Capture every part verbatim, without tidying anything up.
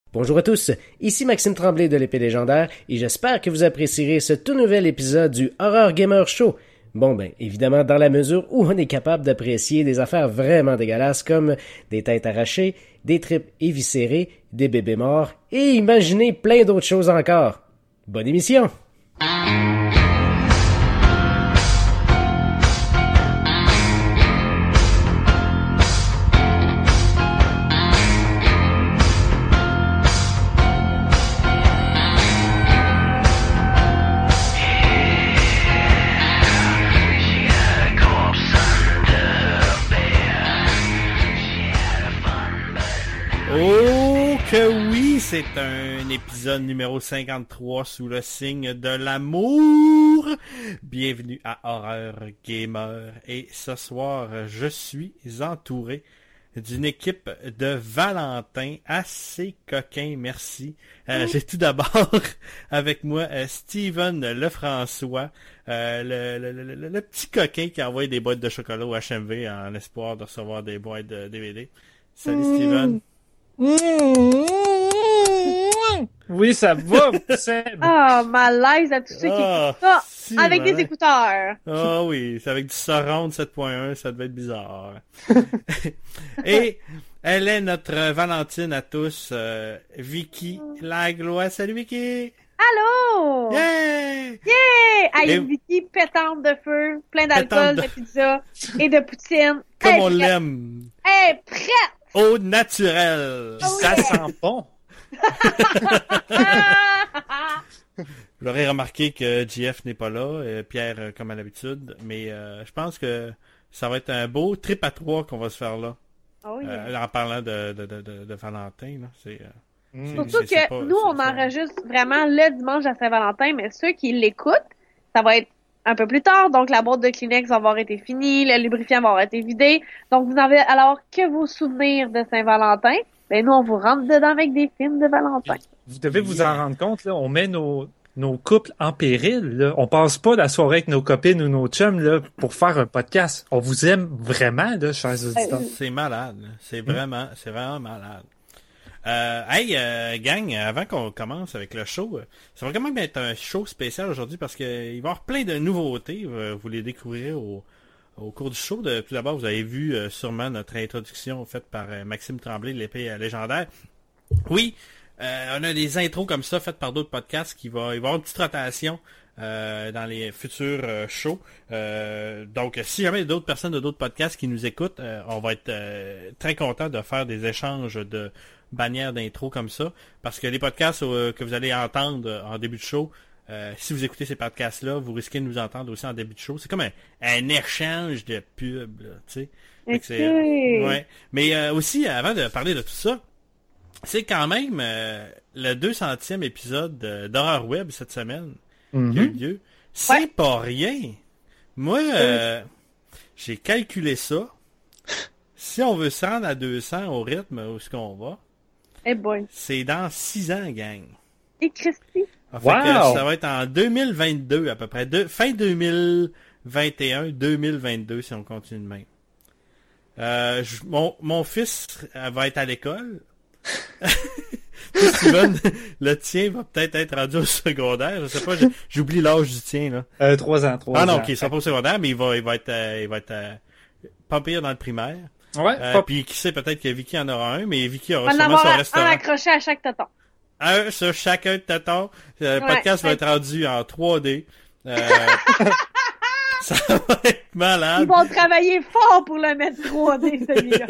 Bonjour à tous, ici Maxime Tremblay de l'Épée Légendaire et j'espère que vous apprécierez ce tout nouvel épisode du Horror Gamer Show. Bon ben, évidemment dans la mesure où on est capable d'apprécier des affaires vraiment dégueulasses comme des têtes arrachées, des tripes éviscérées, des bébés morts et imaginez plein d'autres choses encore. Bonne émission! Que oui, c'est un épisode numéro cinquante-trois sous le signe de l'amour. Bienvenue à Horreur Gamer. Et ce soir, je suis entouré d'une équipe de Valentin assez coquin, merci. Euh, J'ai tout d'abord avec moi euh, Steven Lefrançois, euh, le, le, le, le, le petit coquin qui envoie des boîtes de chocolat au H M V en espoir de recevoir des boîtes de D V D. Salut Steven. Oui, ça va, Seb. Ah, oh, malaise à tous ceux qui oh, écoutent ça si avec malin. des écouteurs. Ah oh, oui, c'est avec du surround sept point un, ça devait être bizarre. Et elle est notre Valentine à tous, euh, Vicky Langlois. Salut Vicky! Allô! Yeah! Yeah! Hey, Et... Vicky pétante de feu, plein d'alcool, de... de pizza et de poutine. Comme hey, on prête. l'aime. Hey, prête! Au naturel. Oh, ça yeah. sent bon. Vous l'aurez remarqué que J F n'est pas là, euh, Pierre euh, comme à l'habitude, mais euh, je pense que ça va être un beau trip à trois qu'on va se faire là. Oh, yeah. euh, en parlant de, de, de, de, de Valentin. Là. C'est, euh, Mm. c'est, Surtout c'est, que c'est pas, nous, on c'est, c'est... enregistre vraiment le dimanche à Saint-Valentin, mais ceux qui l'écoutent, ça va être un peu plus tard, donc la boîte de Kleenex va avoir été finie, le lubrifiant va avoir été vidé. Donc, vous n'avez alors que vos souvenirs de Saint-Valentin. Ben, nous, on vous rentre dedans avec des films de Valentin. Vous devez vous en rendre compte, là, on met nos, nos couples en péril. Là. On passe pas la soirée avec nos copines ou nos chums là, pour faire un podcast. On vous aime vraiment, là, chers auditeurs. C'est malade. C'est vraiment, c'est vraiment malade. Euh, hey, euh, gang, avant qu'on commence avec le show, ça va quand même être un show spécial aujourd'hui parce qu'il va y avoir plein de nouveautés. Vous les découvrirez au, au cours du show. De, tout d'abord, vous avez vu euh, sûrement notre introduction faite par euh, Maxime Tremblay de l'Épée Légendaire. Oui, euh, on a des intros comme ça faites par d'autres podcasts qui va, il va y avoir une petite rotation euh, dans les futurs euh, shows. Euh, donc, si jamais il y a d'autres personnes de d'autres podcasts qui nous écoutent, euh, on va être euh, très content de faire des échanges de bannière d'intro comme ça, parce que les podcasts euh, que vous allez entendre euh, en début de show, euh, si vous écoutez ces podcasts-là, vous risquez de nous entendre aussi en début de show. C'est comme un, un échange de pub, tu sais. Okay. C'est, euh, ouais. Mais euh, aussi, avant de parler de tout ça, c'est quand même euh, le deux centième épisode de, d'Horreur Web cette semaine Mm-hmm. qui a eu lieu. C'est Ouais. pas rien. Moi, euh, j'ai calculé ça. Si on veut se rendre à deux cents au rythme où est-ce qu'on va, Eh boy. c'est dans six ans, gang. Et Christy. En fait Wow! que ça va être en deux mille vingt-deux à peu près. De, fin deux mille vingt et un, deux mille vingt-deux si on continue de même. Euh, je, mon, mon fils euh, va être à l'école. Steven, le tien va peut-être être rendu au secondaire. Je sais pas, j'oublie l'âge du tien. Là. Euh, trois ans, trois ans. Ah non, ok, il sera pas au secondaire, mais il va, il va être, euh, il va être euh, pas pire dans le primaire. Ouais, Euh, pas... puis qui sait, peut-être que Vicky en aura un, mais Vicky On aura va en sûrement avoir son un, un restaurant. accroché à chaque tonton. Un sur chacun de tatons. Le Ouais, podcast va ouais. être rendu en trois D. Euh, ça va être malade. Ils vont travailler fort pour le mettre trois D, celui-là.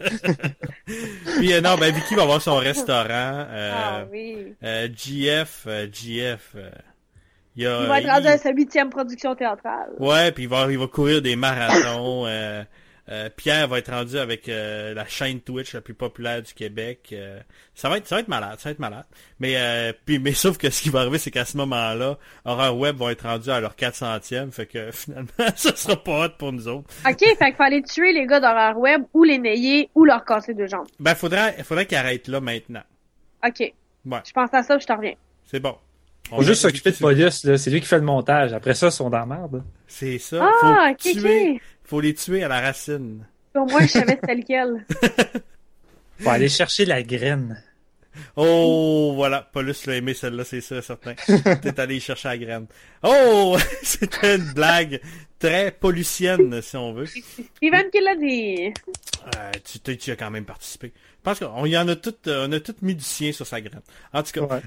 Puis euh, non, ben Vicky va avoir son restaurant. Euh, Ah oui. euh, G F, euh, G F. Euh, il, y a, Il va être il- rendu à sa huitième production théâtrale. Ouais, puis il va, il va courir des marathons. euh, euh, Pierre va être rendu avec euh, la chaîne Twitch la plus populaire du Québec. Euh, ça va être, ça va être malade, ça va être malade. Mais euh, puis, mais sauf que ce qui va arriver, c'est qu'à ce moment-là, Horreur Web vont être rendus à leur quatre centième, fait que finalement, ça sera pas hot pour nous autres. OK, fait qu'il fallait tuer les gars d'horreur web ou les nayer ou leur casser deux jambes. Ben, faudrait, faudrait qu'ils arrêtent là maintenant. OK. Ouais, Je pense à ça, je t'en reviens. c'est bon. On Faut juste va- s'occuper de police, là. C'est lui qui fait le montage. Après ça, ils sont dans la merde. C'est ça. Ah, faut ok, tuer, ok. faut les tuer à la racine. Au moins, je savais c'était lequel. Faut aller chercher la graine. Oh, voilà. Paulus l'a aimé celle-là, c'est ça, certain. T'es allé chercher la graine. Oh! C'était une blague très paulusienne, si on veut. Steven qui l'a dit. Euh, tu, tu as quand même participé. Je pense qu'on y en a tout, on a tout mis du sien sur sa graine. En tout cas.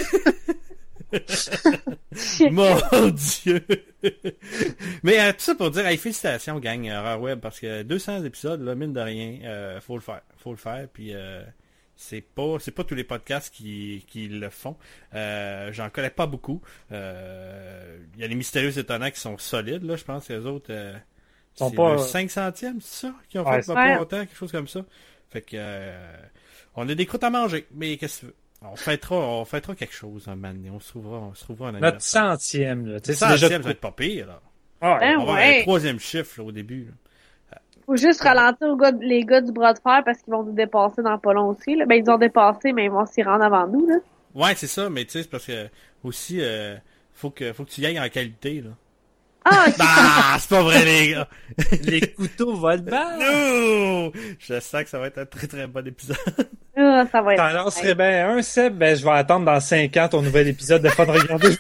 Ouais. Mon Dieu! Mais euh, tout ça pour dire, hey, félicitations, gang, Horreur Web, parce que deux cents épisodes, là, mine de rien, euh, faut le faire. Faut le faire, puis euh, c'est pas c'est pas tous les podcasts qui, qui le font. Euh, j'en connais pas beaucoup. Il euh, y a les Mystérieux Étonnants qui sont solides, là, je pense que les autres... Euh, sont c'est pas... le cinq centième, c'est ça? Qui ont ouais, fait pas longtemps, quelque chose comme ça. Fait que... Euh, on a des croûtes à manger, mais qu'est-ce que tu veux? On fêtera, on fêtera quelque chose un moment donné. On se trouvera, on se trouvera un Notre centième, là. Notre centième, déjà... ça va être pas pire, là. Ah, ben on va ouais. avoir un troisième chiffre, là, au début, là. Faut juste ralentir aux gars, les gars du bras de fer parce qu'ils vont nous dépasser dans pas long aussi, là. Ben, ils ont dépassé, mais ils vont s'y rendre avant nous, là. Ouais, c'est ça, mais tu sais, c'est parce que, aussi, euh, faut que, faut que tu y ailles en qualité, là. Ah, ah c'est pas vrai, les gars! Les couteaux volent bas! Non! Je sens que ça va être un très très bon épisode. ah, ça va être... T'en lancerais bien un, Seb? Ben, je vais attendre dans cinq ans ton nouvel épisode de Fun Regarder.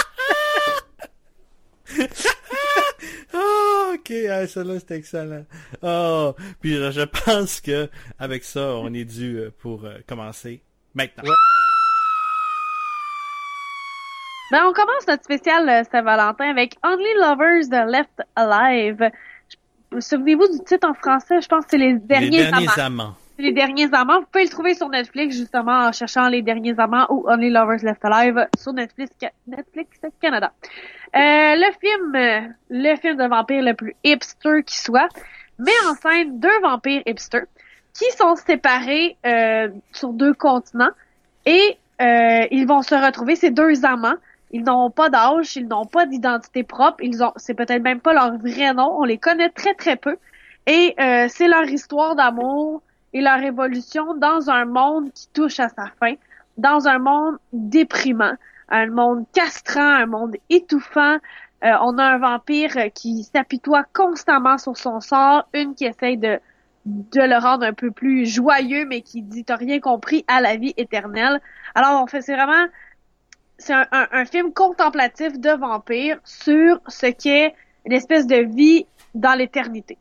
Oh, ok, ah, celle-là, c'était excellent. Oh, puis euh, je pense que avec ça, on est dû euh, pour euh, commencer maintenant. Ouais. Ben, on commence notre spécial euh, Saint-Valentin avec Only Lovers de Left Alive. Souvenez-vous du titre en français, je pense que c'est Les Derniers, les derniers amants. amants. C'est Les Derniers Amants. Vous pouvez le trouver sur Netflix, justement, en cherchant Les Derniers Amants ou Only Lovers Left Alive sur Netflix, Netflix Canada. Euh, le film, euh, le film de vampire le plus hipster qui soit, met en scène deux vampires hipsters qui sont séparés euh, sur deux continents et euh, ils vont se retrouver, ces deux amants. Ils n'ont pas d'âge, ils n'ont pas d'identité propre, ils ont, c'est peut-être même pas leur vrai nom, on les connaît très très peu. Et euh, c'est leur histoire d'amour et leur évolution dans un monde qui touche à sa fin, dans un monde déprimant, un monde castrant, un monde étouffant. Euh, on a un vampire qui s'apitoie constamment sur son sort, une qui essaye de de le rendre un peu plus joyeux, mais qui dit t'as rien compris à la vie éternelle. Alors on fait, c'est vraiment c'est un, un, un film contemplatif de vampire sur ce qu'est une espèce de vie dans l'éternité.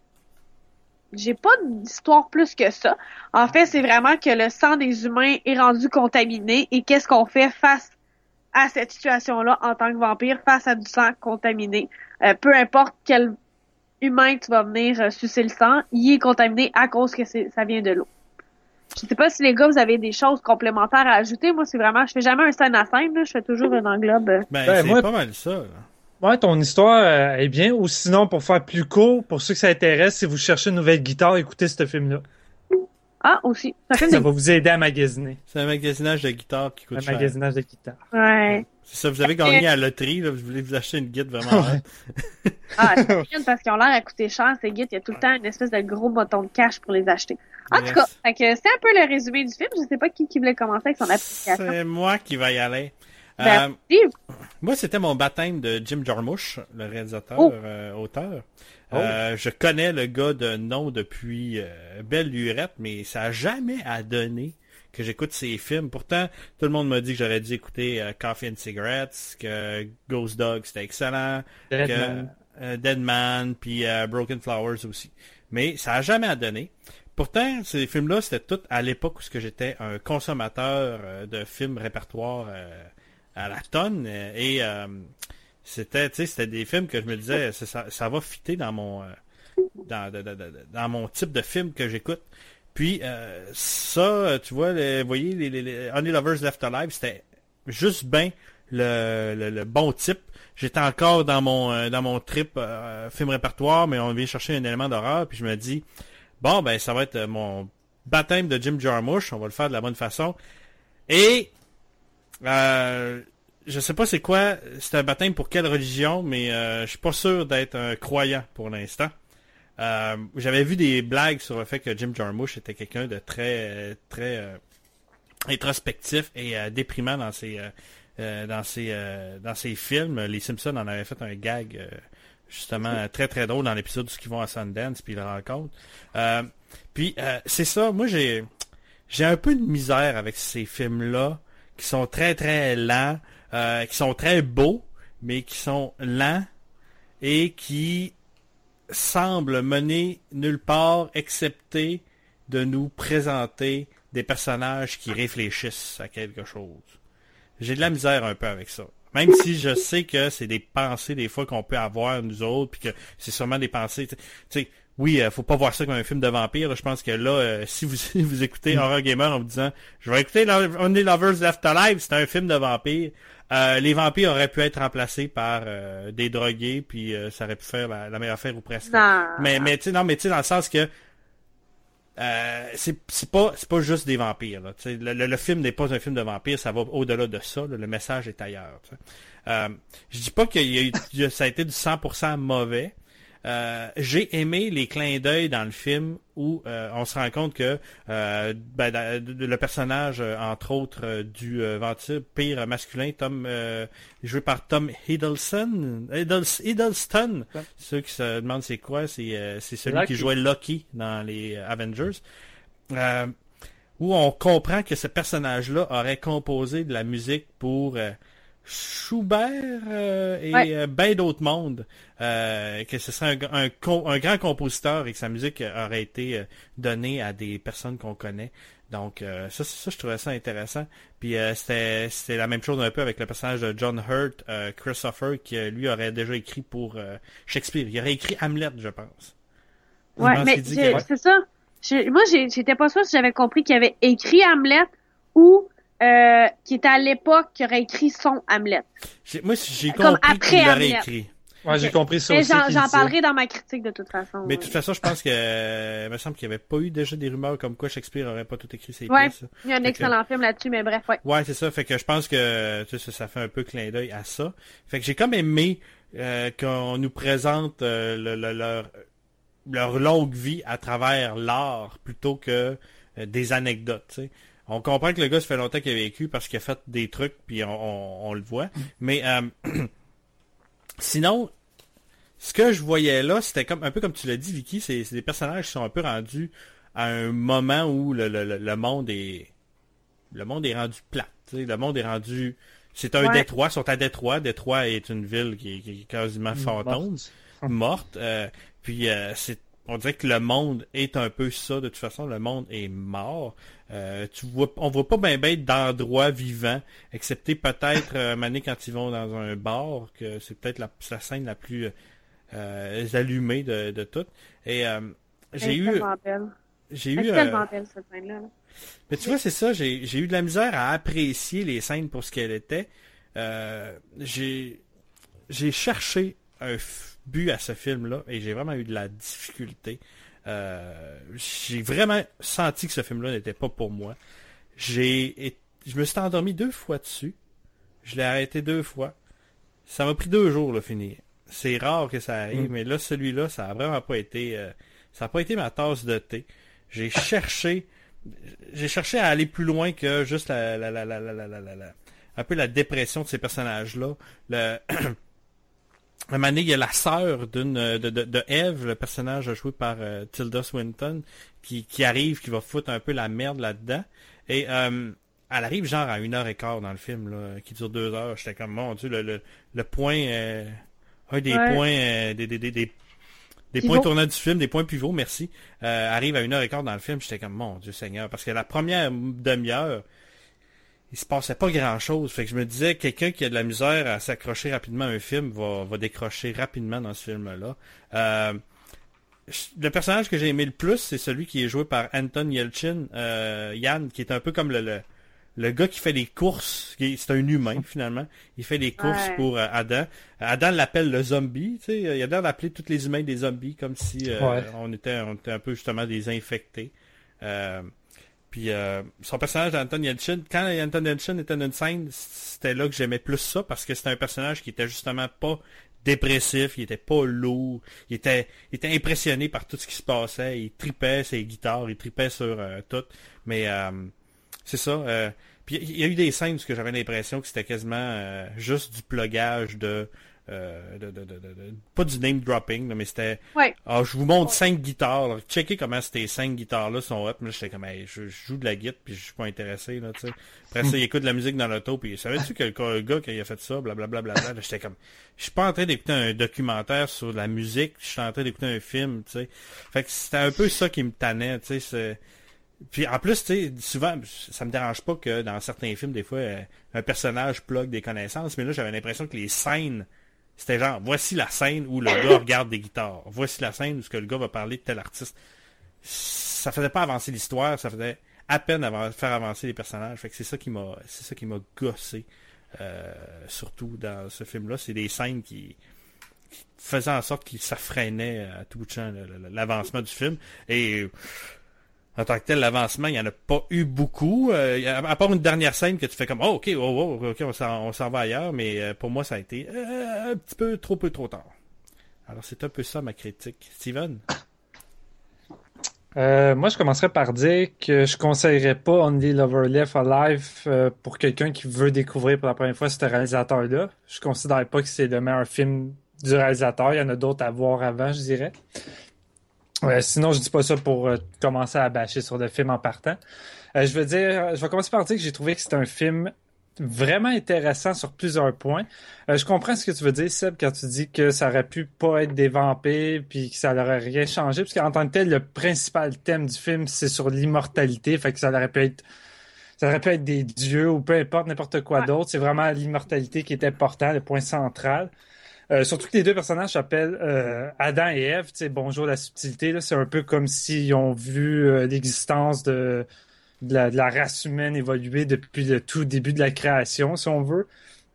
J'ai pas d'histoire plus que ça. En fait, c'est vraiment que le sang des humains est rendu contaminé et qu'est-ce qu'on fait face à cette situation-là en tant que vampire, face à du sang contaminé. Euh, peu importe quel humain tu vas venir euh, sucer le sang, il est contaminé à cause que c'est, ça vient de l'eau. Je sais pas si les gars, vous avez des choses complémentaires à ajouter. Moi, c'est vraiment, je fais jamais un scène à scène, là. Je fais toujours un englobe. Ben, Ben, c'est moi- pas mal ça, là. Ouais, ton histoire euh, est bien. Ou sinon, pour faire plus court, pour ceux que ça intéresse, si vous cherchez une nouvelle guitare, écoutez ce film-là. Ah, aussi. Ça fait Ça des... va vous aider à magasiner. C'est un magasinage de guitare qui coûte Un cher. magasinage de guitare. Ouais. C'est ça, vous avez gagné à la loterie, là, vous voulez vous acheter une guitare vraiment hot. Ah, c'est bien parce qu'ils ont l'air à coûter cher, ces guides. Il y a tout le temps une espèce de gros bouton de cash pour les acheter. En Yes. tout cas, fait que c'est un peu le résumé du film. Je sais pas qui, qui voulait commencer avec son appréciation. C'est moi qui vais y aller. Ben, Euh, oui. moi, c'était mon baptême de Jim Jarmusch, le réalisateur, Oh. euh, auteur. Euh, je connais le gars de nom depuis euh, belle lurette, mais ça a jamais à donner que j'écoute ses films. Pourtant, tout le monde m'a dit que j'aurais dû écouter euh, Coffee and Cigarettes, que Ghost Dog c'était excellent, Deadman. que euh, Deadman, puis euh, Broken Flowers aussi. Mais ça a jamais à donner. Pourtant, ces films-là, c'était tout à l'époque où ce que j'étais un consommateur euh, de films répertoire euh, à la tonne. euh, et euh, c'était, tu sais, c'était des films que je me disais, ça, ça, ça va fitter dans mon euh, dans, de- de- de- dans mon type de film que j'écoute. Puis euh, ça, tu vois, les, vous voyez, les, les, les Only Lovers Left Alive, c'était juste bien le, le, le bon type. J'étais encore dans mon euh, dans mon trip euh, film répertoire, mais on vient chercher un élément d'horreur, puis je me dis bon ben ça va être mon baptême de Jim Jarmusch, on va le faire de la bonne façon. Et euh, je sais pas c'est quoi, c'est un baptême pour quelle religion, mais euh, je suis pas sûr d'être un croyant pour l'instant. Euh, j'avais vu des blagues sur le fait que Jim Jarmusch était quelqu'un de très très euh, introspectif et euh, déprimant dans ses euh, euh, dans ses euh, dans ses films. Les Simpsons en avaient fait un gag euh, justement euh, très très drôle dans l'épisode où ils vont à Sundance puis ils le rencontrent. Euh, puis euh, c'est ça, moi j'ai j'ai un peu de misère avec ces films-là qui sont très très lents, euh, qui sont très beaux, mais qui sont lents et qui semblent mener nulle part excepté de nous présenter des personnages qui réfléchissent à quelque chose. J'ai de la misère un peu avec ça. Même si je sais que c'est des pensées des fois qu'on peut avoir nous autres, puis que c'est sûrement des pensées, tu sais, oui, euh, faut pas voir ça comme un film de vampire. Là. Je pense que là, euh, si vous vous écoutez Horror Gamer en vous disant, je vais écouter Only Lovers Left Alive, c'est un film de vampire. Euh, les vampires auraient pu être remplacés par euh, des drogués, puis euh, ça aurait pu faire la, la meilleure affaire ou presque. Non. Mais mais tu sais non, mais tu sais dans le sens que Euh, c'est c'est pas c'est pas juste des vampires là. Le, le, le film n'est pas un film de vampires, ça va au-delà de ça. Là, le message est ailleurs. Euh, je dis pas qu'il y a eu, ça a été du cent pour cent mauvais. Euh, j'ai aimé les clins d'œil dans le film où euh, on se rend compte que euh, ben, le personnage, entre autres, euh, du euh, vampire masculin, Tom, euh, joué par Tom Hiddleston, Hiddleston, Hiddleston. Ouais. Ceux qui se demandent c'est quoi, c'est euh, c'est celui Lucky. Qui jouait Loki dans les Avengers. Euh, où on comprend que ce personnage-là aurait composé de la musique pour euh, Schubert euh, et ouais. euh, ben d'autres mondes, euh, que ce serait un, un, un grand compositeur et que sa musique aurait été euh, donnée à des personnes qu'on connaît. Donc euh, ça, ça, je trouvais ça intéressant. Puis euh, c'était, c'était la même chose un peu avec le personnage de John Hurt, euh, Christopher, qui euh, lui aurait déjà écrit pour euh, Shakespeare. Il aurait écrit Hamlet, je pense. Ouais, mais c'est ça. Je, moi, j'ai, j'étais pas sûre si j'avais compris qu'il avait écrit Hamlet ou Euh, qui était à l'époque, qui aurait écrit son Hamlet. J'ai, moi, j'ai Comme compris qu'il l'aurait écrit. Ouais, j'ai compris ça mais aussi. J'en, j'en parlerai dans ma critique de toute façon. Mais de toute façon, je pense que, euh, il me semble qu'il n'y avait pas eu déjà des rumeurs comme quoi Shakespeare aurait pas tout écrit ses ouais, pièces. Ouais, il y a un fait excellent que... film là-dessus, mais bref, ouais. Ouais, c'est ça. Fait que je pense que, tu sais, ça fait un peu clin d'œil à ça. Fait que j'ai comme aimé, euh, qu'on nous présente, euh, le, le, leur, leur longue vie à travers l'art plutôt que euh, des anecdotes, tu sais. On comprend que le gars, ça fait longtemps qu'il a vécu parce qu'il a fait des trucs, puis on, on, on le voit. Mais euh, sinon, ce que je voyais là, c'était comme un peu comme tu l'as dit, Vicky, c'est, c'est des personnages qui sont un peu rendus à un moment où le, le, le monde est le monde est rendu plat. T'sais. Le monde est rendu... C'est un ouais. Détroit, ils sont à Détroit. Détroit est une ville qui est, qui est quasiment fantôme, morte. morte euh, puis euh, c'est on dirait que le monde est un peu ça. De toute façon, le monde est mort. Euh, tu vois, on voit pas bien ben d'endroits vivants, excepté peut-être euh, Mané quand ils vont dans un bar, que c'est peut-être la, la scène la plus euh, allumée de, de toutes. Et euh, j'ai eu, belle. j'ai eu, tellement belle cette scène-là. Là. Mais tu vois, c'est ça. J'ai, j'ai eu de la misère à apprécier les scènes pour ce qu'elles étaient. Euh, j'ai, j'ai cherché un but à ce film-là et j'ai vraiment eu de la difficulté. Euh, j'ai vraiment senti que ce film-là n'était pas pour moi. J'ai, je me suis endormi deux fois dessus. Je l'ai arrêté deux fois. Ça m'a pris deux jours, là, finir. C'est rare que ça arrive, mm. mais là, celui-là, ça a vraiment pas été, euh, ça a pas été ma tasse de thé. J'ai cherché, j'ai cherché à aller plus loin que juste la, la, la, la, la, la, la, la un peu la dépression de ces personnages-là. Le À un moment donné, il y a la sœur d'une de, de, de Eve, le personnage joué par euh, Tilda Swinton, qui, qui arrive, qui va foutre un peu la merde là-dedans. Et euh, elle arrive genre à une heure et quart dans le film, là, qui dure deux heures. J'étais comme, mon Dieu, le, le, le point, euh, un des ouais. points, euh, des, des, des, des, des points tournants du film, des points pivots, merci, euh, arrive à une heure et quart dans le film. J'étais comme, mon Dieu Seigneur, parce que la première demi-heure, il se passait pas grand-chose. Fait que je me disais, quelqu'un qui a de la misère à s'accrocher rapidement à un film va, va décrocher rapidement dans ce film-là. Euh, le personnage que j'ai aimé le plus, c'est celui qui est joué par Anton Yelchin, euh, Yann, qui est un peu comme le, le, le gars qui fait les courses. Qui est, c'est un humain, finalement. Il fait les courses ouais. pour euh, Adam. Adam l'appelle le zombie. Tu sais, il a l'air d'appeler tous les humains des zombies, comme si euh, ouais. on, était, on était un peu justement des infectés. Euh, Puis euh, son personnage d'Anton Yelchin, quand Anton Yelchin était dans une scène, c'était là que j'aimais plus ça, parce que c'était un personnage qui était justement pas dépressif, il était pas lourd, il était, il était impressionné par tout ce qui se passait, il tripait ses guitares, il tripait sur euh, tout, mais euh, c'est ça. Euh, puis il y a eu des scènes où j'avais l'impression que c'était quasiment euh, juste du plugage de Euh, de, de, de, de, de, pas du name dropping, là, mais c'était Ouais. ah, je vous montre cinq guitares. Là. Checkez comment ces cinq guitares-là sont hot. Mais j'étais comme hey, je, je joue de la guitare puis je suis pas intéressé. Là, t'sais. Après ça, il écoute de la musique dans l'auto puis savais-tu que le gars qui a fait ça, blablabla, bla, bla, bla, j'étais comme je suis pas en train d'écouter un documentaire sur la musique, je suis en train d'écouter un film, tu sais. Fait que c'était un peu ça qui me tannait, tu sais. Puis en plus, tu sais, souvent, ça me dérange pas que dans certains films, des fois, un personnage plug des connaissances, mais là, j'avais l'impression que les scènes c'était genre, voici la scène où le gars regarde des guitares. Voici la scène où ce que le gars va parler de tel artiste. Ça faisait pas avancer l'histoire, ça faisait à peine av- faire avancer les personnages. Fait que c'est ça qui m'a, c'est ça qui m'a gossé, euh, surtout dans ce film-là. C'est des scènes qui, qui faisaient en sorte que ça freinait à tout bout de champ l'avancement du film. Et en tant que tel, l'avancement, il n'y en a pas eu beaucoup. Euh, à part une dernière scène que tu fais comme « Oh, ok, oh, oh, ok, on s'en, on s'en va ailleurs. » Mais euh, pour moi, ça a été euh, un petit peu trop peu trop tard. Alors, c'est un peu ça ma critique. Steven? Euh, moi, je commencerais par dire que je conseillerais pas Only Lover Left Alive euh, pour quelqu'un qui veut découvrir pour la première fois ce réalisateur-là. Je considère pas que c'est le meilleur film du réalisateur. Il y en a d'autres à voir avant, je dirais. Euh, sinon, je dis pas ça pour euh, commencer à bâcher sur le film en partant. Euh, je veux dire, je vais commencer par dire que j'ai trouvé que c'est un film vraiment intéressant sur plusieurs points. Euh, je comprends ce que tu veux dire, Seb, quand tu dis que ça aurait pu pas être des vampires puis que ça n'aurait rien changé, parce qu'en tant que tel, le principal thème du film, c'est sur l'immortalité, fait que ça aurait pu être ça aurait pu être des dieux ou peu importe, n'importe quoi Ouais. d'autre. C'est vraiment l'immortalité qui est important, le point central. Euh, surtout que les deux personnages s'appellent euh, Adam et Ève, tu sais, bonjour la subtilité, là, c'est un peu comme s'ils ont vu euh, l'existence de, de, la, de la race humaine évoluer depuis le tout début de la création, si on veut.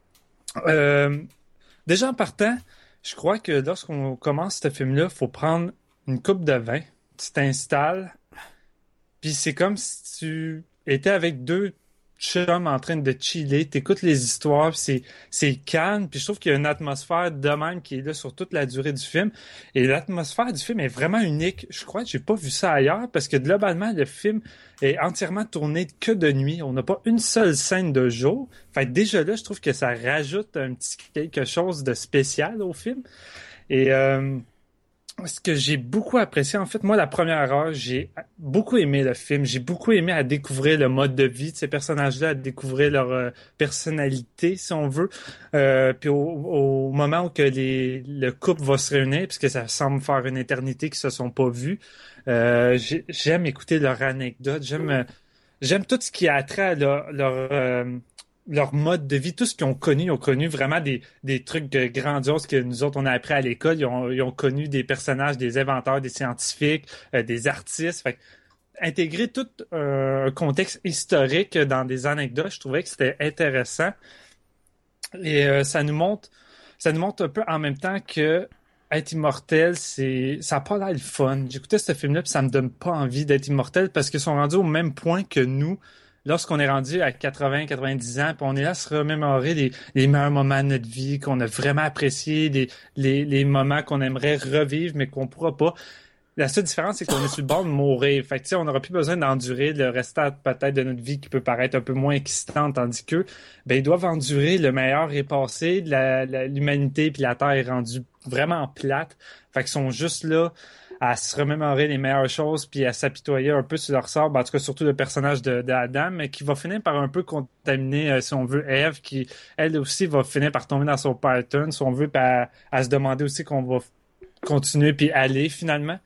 Euh, déjà en partant, je crois que lorsqu'on commence ce film-là, faut prendre une coupe de vin, tu t'installes, puis c'est comme si tu étais avec deux chums en train de chiller, t'écoutes les histoires, puis c'est, c'est calme, puis je trouve qu'il y a une atmosphère de même qui est là sur toute la durée du film, et l'atmosphère du film est vraiment unique. Je crois que j'ai pas vu ça ailleurs, parce que globalement, le film est entièrement tourné que de nuit. On n'a pas une seule scène de jour. Fait que déjà là, je trouve que ça rajoute un petit quelque chose de spécial au film. Et euh, ce que j'ai beaucoup apprécié, en fait, moi, la première heure, j'ai beaucoup aimé le film. J'ai beaucoup aimé à découvrir le mode de vie de ces personnages-là, à découvrir leur euh, personnalité, si on veut. Euh, puis au, au moment où que les, le couple va se réunir, puisque ça semble faire une éternité qu'ils se sont pas vus, euh, j'ai- j'aime écouter leur anecdote. J'aime, euh, j'aime tout ce qui a trait à leur, leur, euh, leur mode de vie, tout ce qu'ils ont connu. Ils ont connu vraiment des, des trucs de grandioses que nous autres, on a appris à l'école. Ils ont, ils ont connu des personnages, des inventeurs, des scientifiques, euh, des artistes. Fait que intégrer tout euh, un contexte historique dans des anecdotes, je trouvais que c'était intéressant. Et euh, ça nous montre, ça nous montre un peu en même temps que être immortel, c'est, ça a pas l'air le fun. J'écoutais ce film-là puis ça me donne pas envie d'être immortel parce qu'ils sont rendus au même point que nous. Lorsqu'on est rendu à quatre-vingts, quatre-vingt-dix ans, puis on est là à se remémorer les, les meilleurs moments de notre vie, qu'on a vraiment apprécié, les, les, les moments qu'on aimerait revivre, mais qu'on pourra pas. La seule différence, c'est qu'on est sur le bord de mourir. Fait que, tu sais, on n'aura plus besoin d'endurer le restant, peut-être, de notre vie qui peut paraître un peu moins excitante, tandis que, ben, ils doivent endurer le meilleur est passé, la, la- l'humanité puis la Terre est rendue vraiment plate. Fait qu'ils sont juste là à se remémorer les meilleures choses puis à s'apitoyer un peu sur leur sort. Ben, en tout cas, surtout le personnage de, d'Adam, mais qui va finir par un peu contaminer, euh, si on veut, Ève, qui, elle aussi, va finir par tomber dans son pattern, si on veut, puis à, à se demander aussi qu'on va continuer puis aller, finalement.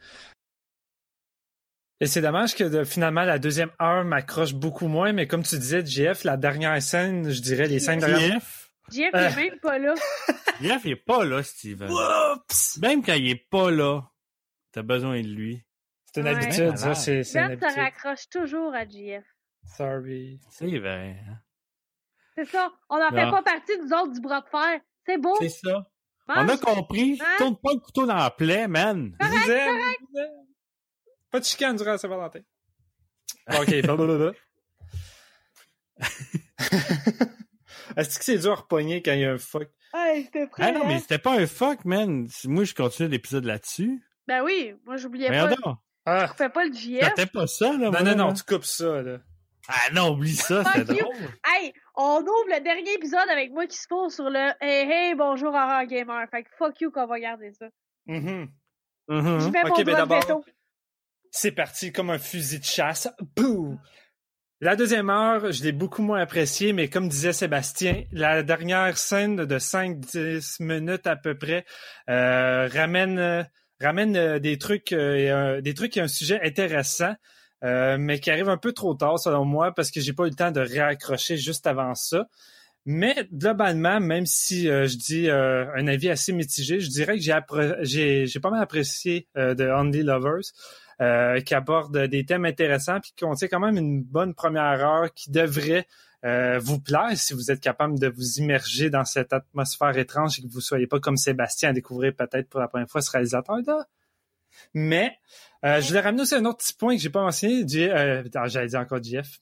Et c'est dommage que de- finalement la deuxième heure m'accroche beaucoup moins, mais comme tu disais, J F, la dernière scène, je dirais les cinq dernières. Jeff? Jeff Euh. est même pas là. Jeff, il est pas là, Steven. Oups! Même quand il est pas là, t'as besoin de lui. C'est une Ouais. habitude, ça, c'est, c'est une Jeff se habitude. raccroche toujours à J F. Sorry. C'est vrai. hein. C'est ça. On n'en fait Ah. pas partie, nous autres, du bras de fer. C'est beau. C'est ça. Mange. On a compris. Hein? Tourne pas le couteau dans la plaie, man. Je vous aime, je vous aime. Pas de chicane durant la Saint-Valentin. Ok, blablabla. Est-ce que c'est dur à repogner quand il y a un fuck? Hey, c'était prêt. Ah non, mais hein? c'était pas un fuck, man. Moi, je continue l'épisode là-dessus. Ben oui, moi, j'oubliais Regarde pas. donc. Ah. Je fais pas le J F. C'était pas ça, là. Non, moi, non, non, là. tu coupes ça, là. Ah non, oublie ça, Fuck c'était you. drôle. Hey, on ouvre le dernier épisode avec moi qui se pose sur le Hey hey bonjour horror gamer. Fait que fuck you qu'on va garder ça. Mm-hmm. Mm-hmm. Je mets mon Ok, ben doigt de d'abord, veto. c'est parti comme un fusil de chasse. Bouh! La deuxième heure, je l'ai beaucoup moins apprécié, mais comme disait Sébastien, la dernière scène de cinq dix minutes à peu près euh, ramène euh, ramène euh, des trucs euh, et, euh, des trucs et un sujet intéressant, euh, mais qui arrive un peu trop tard selon moi parce que j'ai pas eu le temps de réaccrocher juste avant ça. Mais globalement, même si euh, je dis euh, un avis assez mitigé, je dirais que j'ai appré- j'ai, j'ai pas mal apprécié euh, de Only Lovers, euh, qui aborde des thèmes intéressants puis qui contient quand même une bonne première heure qui devrait euh, vous plaire si vous êtes capable de vous immerger dans cette atmosphère étrange et que vous soyez pas comme Sébastien à découvrir peut-être pour la première fois ce réalisateur-là. Mais euh, je voulais ramener aussi un autre petit point que j'ai pas mentionné. J- euh, j'allais dire encore J F.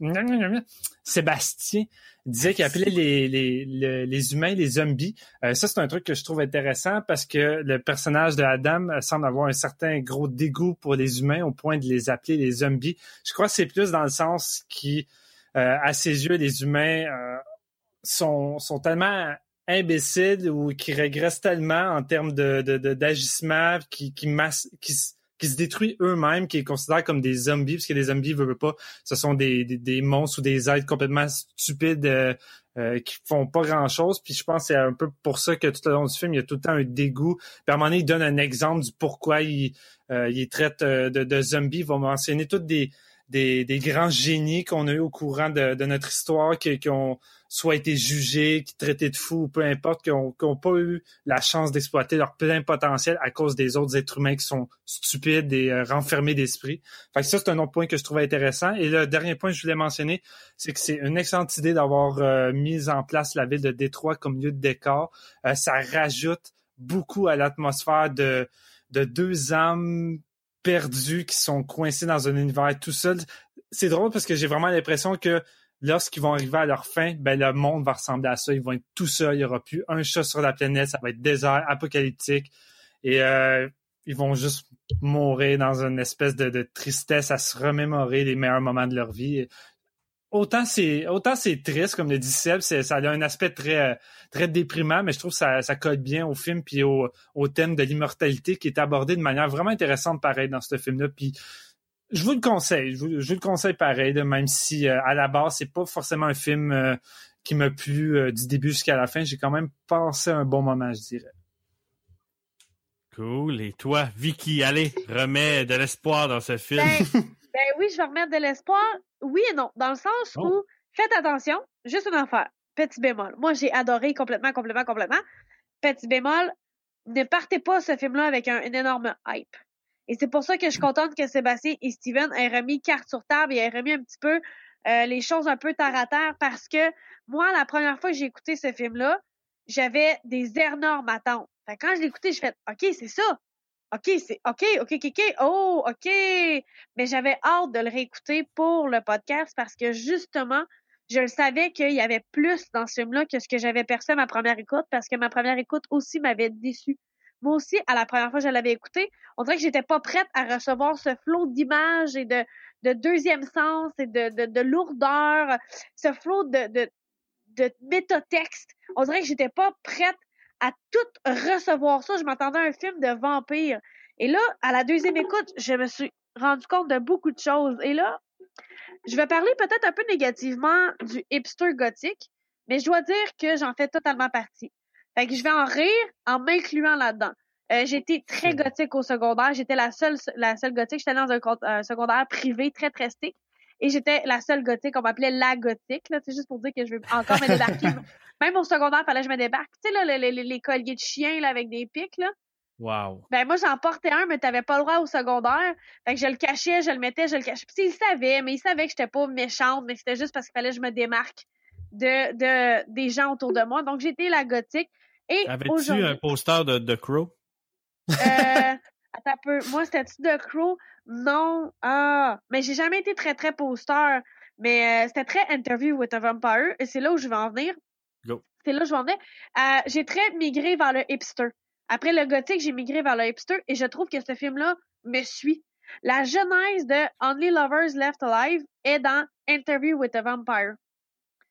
Sébastien disait qu'il appelait les, les, les, les humains les zombies. Euh, ça, c'est un truc que je trouve intéressant parce que le personnage de Adam semble avoir un certain gros dégoût pour les humains au point de les appeler les zombies. Je crois que c'est plus dans le sens qui, euh, à ses yeux, les humains euh, sont, sont tellement imbéciles ou qui régressent tellement en termes de, de, de d'agissement, qui, qui, masse, qui, qui se détruisent eux-mêmes, qui les considèrent comme des zombies, parce que les zombies, veulent veulent pas, ce sont des, des, des monstres ou des êtres complètement stupides euh, euh, qui font pas grand-chose. Puis je pense que c'est un peu pour ça que tout le long du film, il y a tout le temps un dégoût. Puis à un moment donné, il donne un exemple du pourquoi il, euh, il traite euh, de, de zombies. Il va mentionner toutes des Des, des grands génies qu'on a eu au courant de, de notre histoire, qui, qui ont soit été jugés, qui traités de fous, ou peu importe, qui ont, qui ont pas eu la chance d'exploiter leur plein potentiel à cause des autres êtres humains qui sont stupides et euh, renfermés d'esprit. Fait que ça, c'est un autre point que je trouvais intéressant. Et le dernier point que je voulais mentionner, c'est que c'est une excellente idée d'avoir euh, mis en place la ville de Détroit comme lieu de décor. Euh, ça rajoute beaucoup à l'atmosphère de, de deux âmes perdus qui sont coincés dans un univers tout seul. C'est drôle parce que j'ai vraiment l'impression que lorsqu'ils vont arriver à leur fin, ben le monde va ressembler à ça. Ils vont être tout seuls. Il n'y aura plus un chat sur la planète. Ça va être désert, apocalyptique. Et euh, ils vont juste mourir dans une espèce de, de tristesse à se remémorer les meilleurs moments de leur vie. Autant c'est autant c'est triste, comme le dit Seb, c'est, ça a un aspect très très déprimant, mais je trouve que ça, ça colle bien au film puis au, au thème de l'immortalité qui est abordé de manière vraiment intéressante pareil dans ce film-là. Puis je vous le conseille, je vous, je vous le conseille pareil, là, même si euh, à la base c'est pas forcément un film euh, qui m'a plu euh, du début jusqu'à la fin. J'ai quand même passé un bon moment, je dirais. Cool. Et toi, Vicky, allez, remets de l'espoir dans ce film. Ben, ben oui, je vais remettre de l'espoir. Oui et non, dans le sens Oh. où, faites attention, juste une affaire. Petit bémol. Moi, j'ai adoré complètement, complètement, complètement. Petit bémol, ne partez pas ce film-là avec un, une énorme hype. Et c'est pour ça que je suis contente que Sébastien et Steven aient remis carte sur table et aient remis un petit peu euh, les choses un peu terre à terre parce que moi, la première fois que j'ai écouté ce film-là, j'avais des énormes attentes. Fait que quand je l'ai écouté, j'ai fait « OK, c'est ça! OK, c'est OK, OK, OK, OK, oh, OK! » Mais j'avais hâte de le réécouter pour le podcast parce que justement, je le savais qu'il y avait plus dans ce film-là que ce que j'avais perçu à ma première écoute parce que ma première écoute aussi m'avait déçue. Moi aussi, à la première fois que je l'avais écouté, on dirait que j'étais pas prête à recevoir ce flot d'images et de, de deuxième sens et de, de, de lourdeur, ce flot de, de, de métatexte. On dirait que j'étais pas prête à tout recevoir ça. Je m'attendais à un film de vampire. Et là, à la deuxième écoute, je me suis rendu compte de beaucoup de choses. Et là, je vais parler peut-être un peu négativement du hipster gothique, mais je dois dire que j'en fais totalement partie. Fait que je vais en rire en m'incluant là-dedans. Euh, j'étais très gothique au secondaire. J'étais la seule, la seule gothique. J'étais dans un, un secondaire privé très, très strict. Et j'étais la seule gothique. On m'appelait la gothique, là. C'est juste pour dire que je veux encore me débarquer. Même au secondaire, fallait que je me débarque. Tu sais, là, les, les, les colliers de chiens, là, avec des pics, là. Wow. Ben, moi, j'en portais un, mais t'avais pas le droit au secondaire. Fait que je le cachais, je le mettais, je le cachais. Puis, il savait, mais il savait que j'étais pas méchante, mais c'était juste parce qu'il fallait que je me démarque de, de, des gens autour de moi. Donc, j'étais la gothique. Et avais-tu un poster de The Crow? Euh, attends un peu. Moi, c'était-tu The Crow? Non. Ah. Mais j'ai jamais été très, très poster. Mais euh, c'était très Interview with a Vampire. Et c'est là où je vais en venir. Go. C'est là où je vais en venir. Euh, j'ai très migré vers le hipster. Après le gothique, j'ai migré vers le hipster. Et je trouve que ce film-là me suit. La genèse de Only Lovers Left Alive est dans Interview with a Vampire.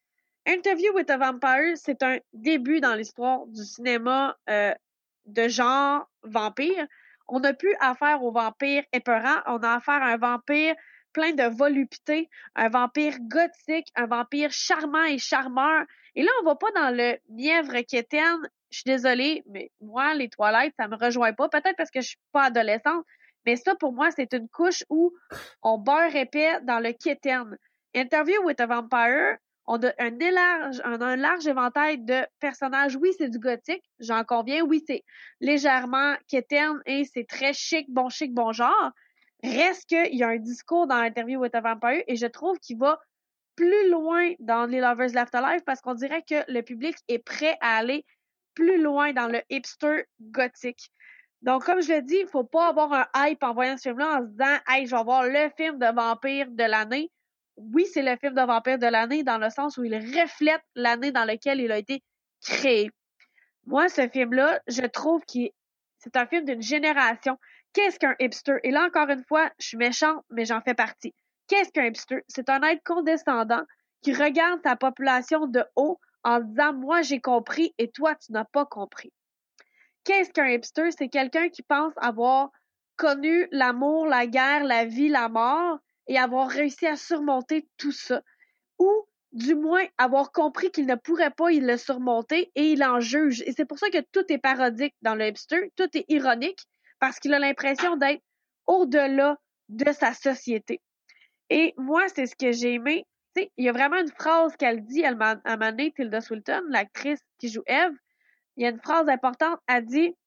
Interview with a Vampire, c'est un début dans l'histoire du cinéma euh, de genre vampire. On n'a plus affaire au vampire épeurant, on a affaire à un vampire plein de volupté, un vampire gothique, un vampire charmant et charmeur. Et là, on va pas dans le mièvre quétaine. Je suis désolée, mais moi, les Twilight, ça me rejoint pas. Peut-être parce que je suis pas adolescente, mais ça, pour moi, c'est une couche où on beurre épais dans le quétaine. Interview with a Vampire, on a un large, un, un large éventail de personnages. Oui, c'est du gothique, j'en conviens. Oui, c'est légèrement quétaine et c'est très chic, bon chic, bon genre. Reste qu'il y a un discours dans Interview with a Vampire et je trouve qu'il va plus loin dans les Lovers Left Alive parce qu'on dirait que le public est prêt à aller plus loin dans le hipster gothique. Donc, comme je l'ai dit, il faut pas avoir un hype en voyant ce film-là en se disant « Hey, je vais voir le film de vampire de l'année ». Oui, c'est le film de vampire de l'année dans le sens où il reflète l'année dans laquelle il a été créé. Moi, ce film-là, je trouve que c'est un film d'une génération. Qu'est-ce qu'un hipster? Et là, encore une fois, je suis méchante, mais j'en fais partie. Qu'est-ce qu'un hipster? C'est un être condescendant qui regarde sa population de haut en disant « Moi, j'ai compris et toi, tu n'as pas compris ». Qu'est-ce qu'un hipster? C'est quelqu'un qui pense avoir connu l'amour, la guerre, la vie, la mort et avoir réussi à surmonter tout ça. Ou, du moins, avoir compris qu'il ne pourrait pas il le surmonter et il en juge. Et c'est pour ça que tout est parodique dans le hipster, tout est ironique, parce qu'il a l'impression d'être au-delà de sa société. Et moi, c'est ce que j'ai aimé. Tu sais, il y a vraiment une phrase qu'elle dit, elle m'a amené, Tilda Swinton, l'actrice qui joue Eve. Il y a une phrase importante, elle dit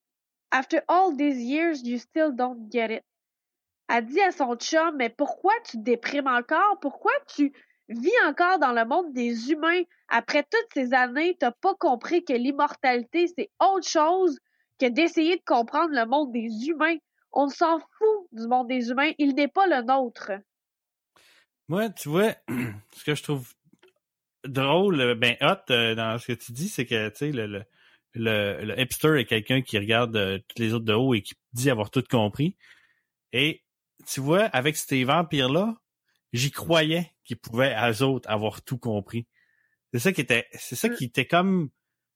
« After all these years, you still don't get it ». Elle dit à son chum « Mais pourquoi tu déprimes encore? Pourquoi tu vis encore dans le monde des humains? Après toutes ces années, t'as pas compris que l'immortalité, c'est autre chose que d'essayer de comprendre le monde des humains. On s'en fout du monde des humains. Il n'est pas le nôtre. » Moi, tu vois, ce que je trouve drôle, ben hot euh, dans ce que tu dis, c'est que, tu sais, le, le, le, le hipster est quelqu'un qui regarde euh, tous les autres de haut et qui dit avoir tout compris. Et, tu vois, avec ces vampires-là, j'y croyais qu'ils pouvaient, à eux autres, avoir tout compris. C'est ça qui était, c'est ça qui était comme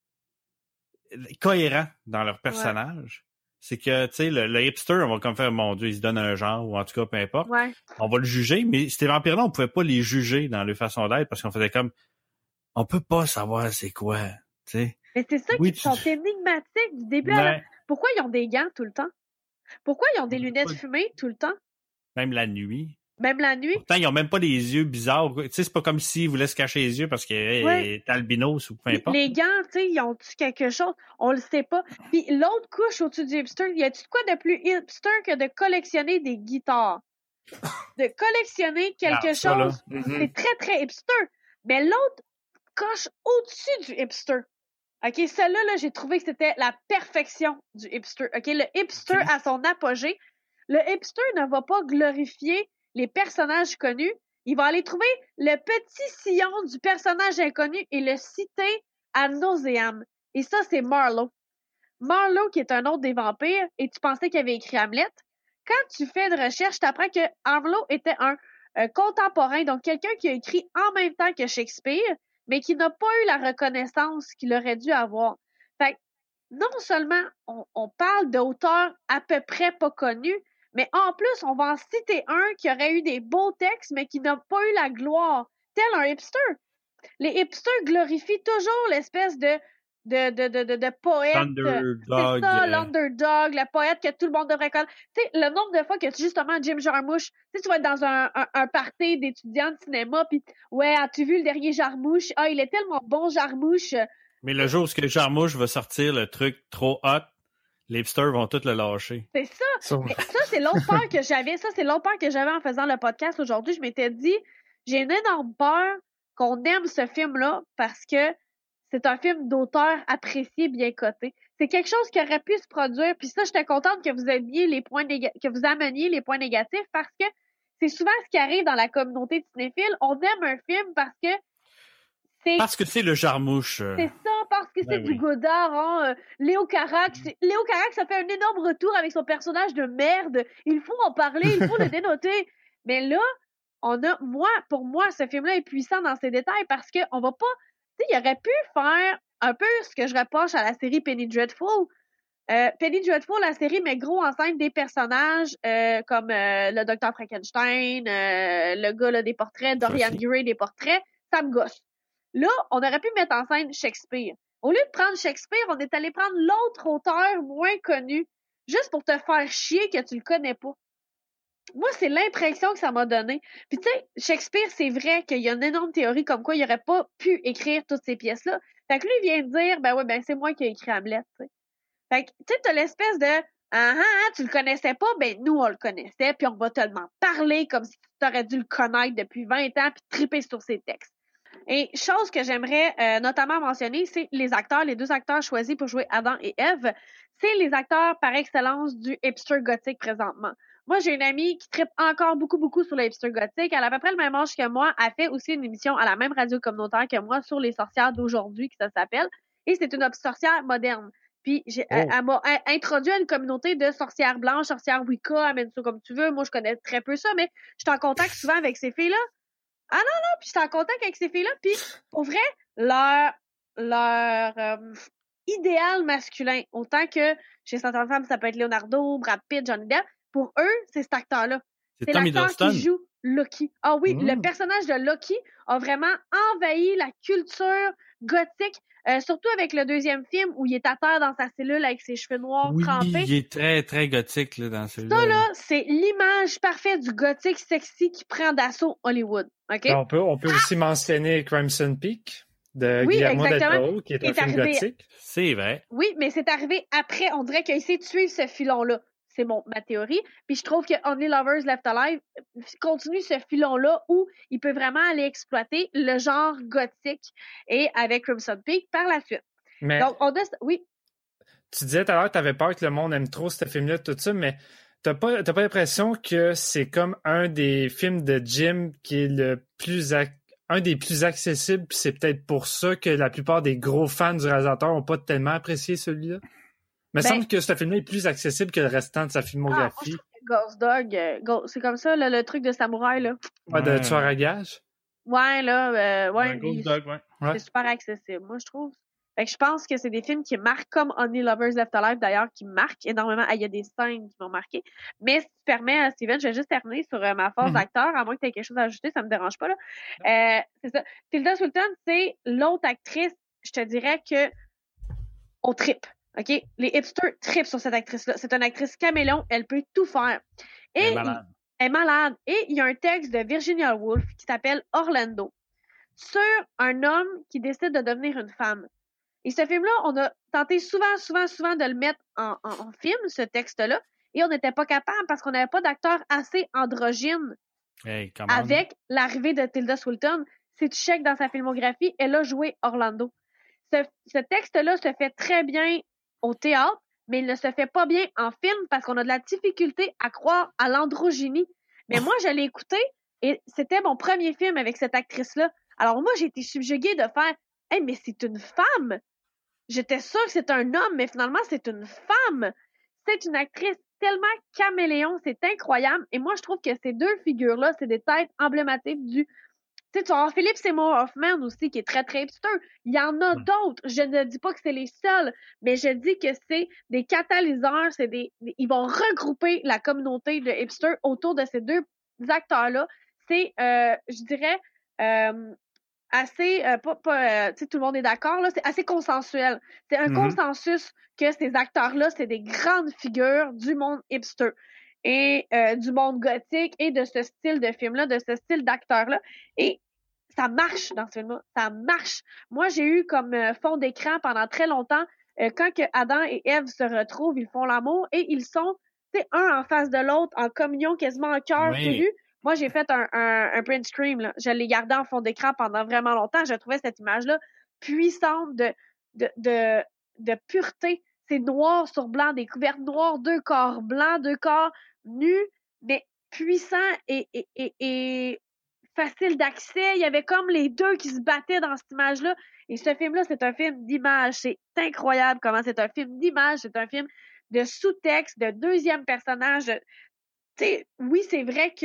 cohérent dans leur personnage. Ouais. C'est que, tu sais, le, le hipster, on va comme faire, mon Dieu, il se donne un genre, ou en tout cas, peu importe. Ouais. On va le juger, mais ces vampires-là, on pouvait pas les juger dans leur façon d'être parce qu'on faisait comme, on peut pas savoir c'est quoi, tu sais. Mais c'est ça oui, qui tu... sont énigmatiques du début ouais. à la... Pourquoi ils ont des gants tout le temps? Pourquoi ils ont des lunettes fumées tout le temps? Même la nuit. Même la nuit? Pourtant, ils ont même pas des yeux bizarres. Tu sais, c'est pas comme s'ils voulaient se cacher les yeux parce qu'ils ouais. est albinos ou peu importe. Les gants, tu sais, ils ont-tu quelque chose? On le sait pas. Puis l'autre couche au-dessus du hipster, y a-tu quoi de plus hipster que de collectionner des guitares? De collectionner quelque ah, ça, chose, mm-hmm. c'est très, très hipster. Mais l'autre coche au-dessus du hipster. OK, celle-là, là, j'ai trouvé que c'était la perfection du hipster. OK, le hipster okay. à son apogée. Le hipster ne va pas glorifier les personnages connus. Il va aller trouver le petit sillon du personnage inconnu et le citer à nauséam. Et ça, c'est Marlowe. Marlowe, qui est un autre des vampires, et tu pensais qu'il avait écrit Hamlet. Quand tu fais une recherche, tu apprends que Marlowe était un euh, contemporain, donc quelqu'un qui a écrit en même temps que Shakespeare, mais qui n'a pas eu la reconnaissance qu'il aurait dû avoir. Fait que, non seulement on, on parle d'auteurs à peu près pas connus, mais en plus, on va en citer un qui aurait eu des beaux textes, mais qui n'a pas eu la gloire, tel un hipster. Les hipsters glorifient toujours l'espèce de de de de de, de poète. L'underdog. C'est ça, l'underdog, le poète que tout le monde devrait connaître. Tu sais, le nombre de fois que justement Jim Jarmusch, tu sais, tu vas être dans un, un, un party d'étudiants de cinéma, puis ouais, as-tu vu le dernier Jarmusch? Ah, il est tellement bon, Jarmusch. Mais le jour où que Jarmusch va sortir le truc trop hot, les hipsters vont tous le lâcher. C'est ça. So... Mais ça, c'est l'autre peur que j'avais. Ça, c'est l'autre peur que j'avais en faisant le podcast aujourd'hui. Je m'étais dit, j'ai une énorme peur qu'on aime ce film-là parce que c'est un film d'auteur apprécié, bien coté. C'est quelque chose qui aurait pu se produire. Puis ça, j'étais contente que vous aimiez les points néga... que vous ameniez les points négatifs parce que c'est souvent ce qui arrive dans la communauté de cinéphiles. On aime un film parce que c'est... Parce que c'est le Jarmusch. C'est ça, parce que c'est ben du oui. Godard, hein. Léo Carax, Léo Carax, ça fait un énorme retour avec son personnage de merde. Il faut en parler, il faut le dénoter. Mais là, on a, moi, pour moi, ce film-là est puissant dans ses détails parce que on va pas, tu sais, il aurait pu faire un peu ce que je reproche à la série Penny Dreadful. Euh, Penny Dreadful, la série met gros en scène des personnages euh, comme euh, le docteur Frankenstein, euh, le gars là, des portraits, Dorian Gray des portraits, ça me gosse. Là, on aurait pu mettre en scène Shakespeare. Au lieu de prendre Shakespeare, on est allé prendre l'autre auteur moins connu, juste pour te faire chier que tu le connais pas. Moi, c'est l'impression que ça m'a donné. Puis tu sais, Shakespeare, c'est vrai qu'il y a une énorme théorie comme quoi il aurait pas pu écrire toutes ces pièces-là. Fait que lui, il vient de dire, ben ouais, ben c'est moi qui ai écrit Hamlet, tu sais. Fait que, tu sais, t'as l'espèce de, ah, ah, ah, tu le connaissais pas, ben nous, on le connaissait, puis on va te demander parler comme si tu t'aurais dû le connaître depuis vingt ans, puis triper sur ses textes. Et chose que j'aimerais euh, notamment mentionner, c'est les acteurs, les deux acteurs choisis pour jouer Adam et Ève, c'est les acteurs par excellence du hipster gothique présentement. Moi, j'ai une amie qui tripe encore beaucoup, beaucoup sur le hipster gothique. Elle a à peu près le même âge que moi. Elle fait aussi une émission à la même radio communautaire que moi sur les sorcières d'aujourd'hui, qui ça s'appelle. Et c'est une sorcière moderne. Puis j'ai, oh. elle, elle m'a introduit à une communauté de sorcières blanches, sorcières Wicca, amène ça comme tu veux. Moi, je connais très peu ça, mais je suis en contact souvent avec ces filles-là. Ah non, non, puis je suis en contact avec ces filles-là. Puis, pour vrai, leur, leur euh, idéal masculin, autant que chez certaines femmes, ça peut être Leonardo, Brad Pitt, Johnny Depp, pour eux, c'est cet acteur-là. C'est, c'est l'acteur qui joue Loki. Ah oui, mmh. Le personnage de Loki a vraiment envahi la culture gothique, euh, surtout avec le deuxième film où il est à terre dans sa cellule avec ses cheveux noirs oui, trempés. Il est très, très gothique là, dans celui-là. Ça, là, c'est l'image parfaite du gothique sexy qui prend d'assaut Hollywood. Okay? On peut, on peut aussi mentionner Crimson Peak de oui, Guillermo del exactement. Toro, qui est un est film arrivé... gothique. C'est vrai. Oui, mais c'est arrivé après. On dirait qu'il essaie de suivre ce filon-là. C'est mon, ma théorie. Puis je trouve que Only Lovers Left Alive continue ce filon-là où il peut vraiment aller exploiter le genre gothique et avec Crimson Peak par la suite. Mais donc, on a... Oui. Tu disais tout à l'heure que tu avais peur que le monde aime trop ce film-là, tout ça, mais t'as pas, t'as pas l'impression que c'est comme un des films de Jim qui est le plus, ac- un des plus accessibles, puis c'est peut-être pour ça que la plupart des gros fans du réalisateur ont pas tellement apprécié celui-là? Il me ben, semble que ce film-là est plus accessible que le restant de sa filmographie. Ah, Ghost Dog, euh, Ghost, c'est comme ça, là, le truc de samouraï, là. Ouais, de tueur à gage. Ouais, là, euh, ouais. ouais Ghost Dog, ouais. C'est ouais. super accessible, moi, je trouve. Fait que je pense que c'est des films qui marquent, comme Only Lovers Left Alive, d'ailleurs, qui marquent énormément. Ah, il y a des scènes qui m'ont marqué. Mais si tu permets, Steven, je vais juste terminer sur euh, ma force mm-hmm. d'acteur, à moins que tu aies quelque chose à ajouter, ça me dérange pas, là. Euh, c'est ça. Tilda Swinton, c'est l'autre actrice, je te dirais que on trippe. OK? Les hipsters trippent sur cette actrice-là. C'est une actrice caméléon. Elle peut tout faire. Et elle est malade. Il, elle est malade. Et il y a un texte de Virginia Woolf qui s'appelle Orlando sur un homme qui décide de devenir une femme. Et ce film-là, on a tenté souvent, souvent, souvent de le mettre en, en, en film, ce texte-là. Et on n'était pas capable parce qu'on n'avait pas d'acteur assez androgyne hey, avec l'arrivée de Tilda Swinton. Si tu checkes dans sa filmographie, elle a joué Orlando. Ce, ce texte-là se fait très bien au théâtre, mais il ne se fait pas bien en film parce qu'on a de la difficulté à croire à l'androgynie. Mais moi, je l'ai écouté et c'était mon premier film avec cette actrice-là. Alors moi, j'ai été subjuguée de faire « Hey, mais c'est une femme! » J'étais sûre que c'est un homme, mais finalement, c'est une femme! C'est une actrice tellement caméléon, c'est incroyable. Et moi, je trouve que ces deux figures-là, c'est des têtes emblématiques du... Tu sais, tu vas avoir Philip Seymour Hoffman aussi, qui est très, très hipster. Il y en a mmh. d'autres. Je ne dis pas que c'est les seuls, mais je dis que c'est des catalyseurs, c'est des, des ils vont regrouper la communauté de hipsters autour de ces deux acteurs-là. C'est, euh, je dirais, euh, assez, euh, pas, pas, euh, tu sais, tout le monde est d'accord, là, c'est assez consensuel. C'est un mmh. consensus que ces acteurs-là, c'est des grandes figures du monde hipster. Et euh, du monde gothique et de ce style de film-là, de ce style d'acteur-là. Et ça marche dans ce film-là. Ça marche. Moi, j'ai eu comme euh, fond d'écran pendant très longtemps, euh, quand que Adam et Ève se retrouvent, ils font l'amour et ils sont, tu sais, un en face de l'autre, en communion, quasiment en cœur oui. tenu. Moi, j'ai fait un, un, un print screen, là. Je l'ai gardé en fond d'écran pendant vraiment longtemps. Je trouvais cette image-là puissante de, de, de, de pureté. C'est noir sur blanc, des couvertes noires, deux corps blancs, deux corps nus, mais puissants et, et, et, et facile d'accès. Il y avait comme les deux qui se battaient dans cette image-là. Et ce film-là, c'est un film d'image. C'est incroyable comment c'est un film d'image. C'est un film de sous-texte, de deuxième personnage. Tu sais, oui, c'est vrai que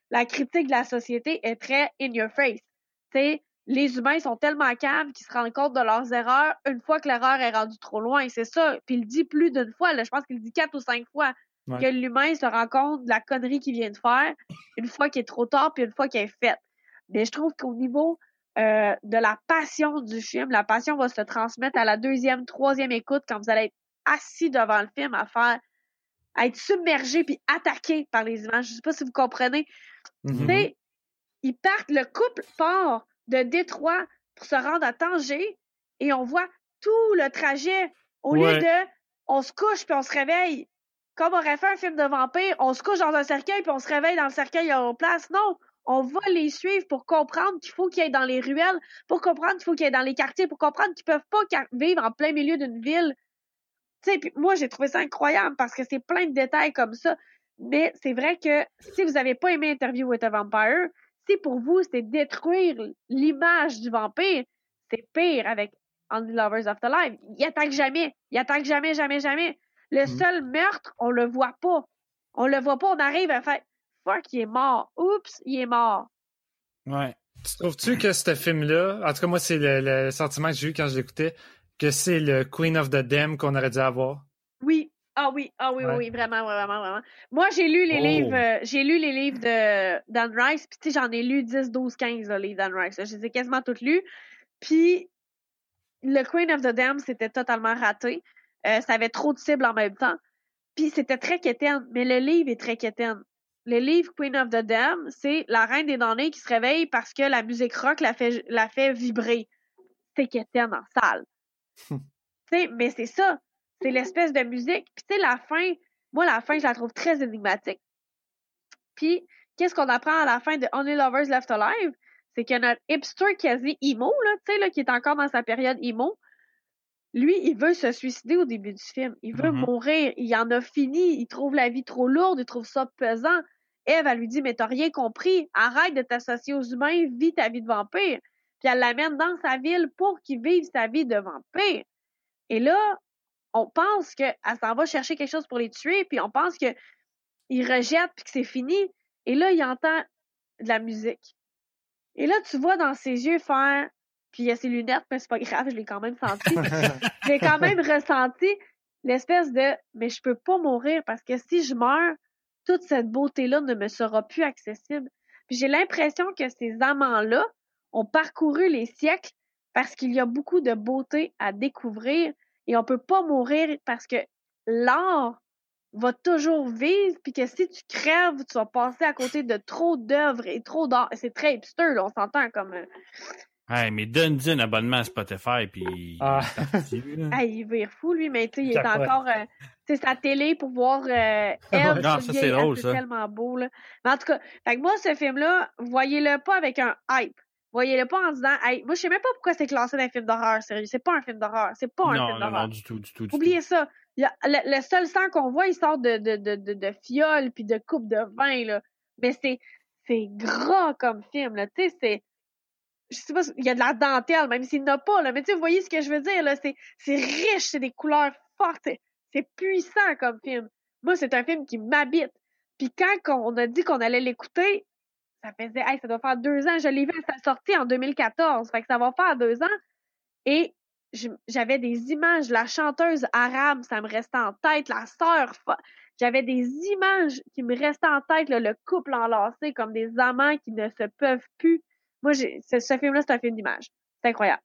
la critique de la société est très in your face. Tu sais, les humains sont tellement caves qu'ils se rendent compte de leurs erreurs une fois que l'erreur est rendue trop loin. C'est ça. Puis il le dit plus d'une fois, là. Je pense qu'il le dit quatre ou cinq fois. Ouais. Que l'humain se rend compte de la connerie qu'il vient de faire une fois qu'il est trop tard puis une fois qu'il est faite. Mais je trouve qu'au niveau euh, de la passion du film, la passion va se transmettre à la deuxième, troisième écoute quand vous allez être assis devant le film à faire, à être submergé puis attaqué par les images. Je sais pas si vous comprenez. Mm-hmm. Tu sais, ils partent, le couple part de Détroit pour se rendre à Tanger et on voit tout le trajet au ouais. lieu de on se couche puis on se réveille. Comme on aurait fait un film de vampire, on se couche dans un cercueil puis on se réveille dans le cercueil en place. Non, on va les suivre pour comprendre qu'il faut qu'ils aillent dans les ruelles, pour comprendre qu'il faut qu'ils aillent dans les quartiers, pour comprendre qu'ils peuvent pas vivre en plein milieu d'une ville. Tu sais, puis moi j'ai trouvé ça incroyable parce que c'est plein de détails comme ça. Mais c'est vrai que si vous avez pas aimé Interview with a Vampire, si pour vous c'est détruire l'image du vampire, c'est pire avec Only Lovers After Life. Il attaque jamais, il attaque jamais, jamais, jamais. Le mmh. seul meurtre, on le voit pas. On le voit pas, on arrive à faire fuck, il est mort. Oups, il est mort. Ouais. Tu trouves-tu que ce film-là, en tout cas moi c'est le, le sentiment que j'ai eu quand je l'écoutais, que c'est le Queen of the Damned qu'on aurait dû avoir? Oui. Ah oui, ah oui, ouais. oui, vraiment, vraiment, vraiment. Moi, j'ai lu les oh. livres, euh, j'ai lu les livres de Dan Rice, puis tu sais, j'en ai lu dix, douze, quinze, là, les Dan Rice. Là. Je les ai quasiment toutes lues. Puis le Queen of the Damned, c'était totalement raté. Euh, ça avait trop de cibles en même temps. Puis c'était très quétaine, mais le livre est très quétaine. Le livre Queen of the Damned, c'est la reine des damnés qui se réveille parce que la musique rock la fait, la fait vibrer. C'est quétaine en salle. tu sais, mais c'est ça. C'est l'espèce de musique. Puis tu sais, la fin, moi, la fin, je la trouve très énigmatique. Puis, qu'est-ce qu'on apprend à la fin de Only Lovers Left Alive? C'est que notre hipster quasi emo, là, tu sais, là, qui est encore dans sa période emo, lui, il veut se suicider au début du film. Il veut mm-hmm. mourir. Il en a fini. Il trouve la vie trop lourde. Il trouve ça pesant. Eve, elle lui dit, mais t'as rien compris. Arrête de t'associer aux humains. Vis ta vie de vampire. Puis elle l'amène dans sa ville pour qu'il vive sa vie de vampire. Et là, on pense qu'elle s'en va chercher quelque chose pour les tuer. Puis on pense que il rejette puis que c'est fini. Et là, il entend de la musique. Et là, tu vois dans ses yeux faire... Puis il y a ses lunettes, mais c'est pas grave, je l'ai quand même senti. J'ai quand même ressenti l'espèce de « mais je peux pas mourir parce que si je meurs, toute cette beauté-là ne me sera plus accessible. » Puis j'ai l'impression que ces amants-là ont parcouru les siècles parce qu'il y a beaucoup de beauté à découvrir et on peut pas mourir parce que l'art va toujours vivre puis que si tu crèves, tu vas passer à côté de trop d'œuvres et trop d'art. C'est très hipster, là, on s'entend comme... Hey, mais donne-lui un abonnement à Spotify, puis ah. hey, il vire fou, lui, mais tu sais, il est encore... Euh, tu sais, sa télé pour voir euh, elle, non, ça, c'est drôle, ça. C'est tellement beau, là. Mais en tout cas, fait que moi, ce film-là, voyez-le pas avec un hype. Voyez-le pas en disant, hey, moi, je sais même pas pourquoi c'est classé dans un film d'horreur, sérieux. C'est pas un film d'horreur. C'est pas un non, film non, d'horreur. Non, du tout, du tout, du Oubliez tout. ça. Il y a, le, le seul sang qu'on voit, il sort de, de, de, de, de fioles puis de coupes de vin, là. Mais c'est, c'est gras comme film, là. Tu sais, c'est... Je sais pas, il y a de la dentelle, même s'il n'y en a pas, là. Mais tu sais, vous voyez ce que je veux dire, là. C'est, c'est riche, c'est des couleurs fortes. C'est, c'est puissant comme film. Moi, c'est un film qui m'habite. Puis quand on a dit qu'on allait l'écouter, ça faisait, hey, ça doit faire deux ans. Je l'ai vu à sa sortie en deux mille quatorze. Fait que ça va faire deux ans. Et je, j'avais des images. La chanteuse arabe, ça me restait en tête. La sœur, j'avais des images qui me restaient en tête, là. Le couple enlacé comme des amants qui ne se peuvent plus. Moi, j'ai, ce, ce film-là, c'est un film d'image. C'est incroyable.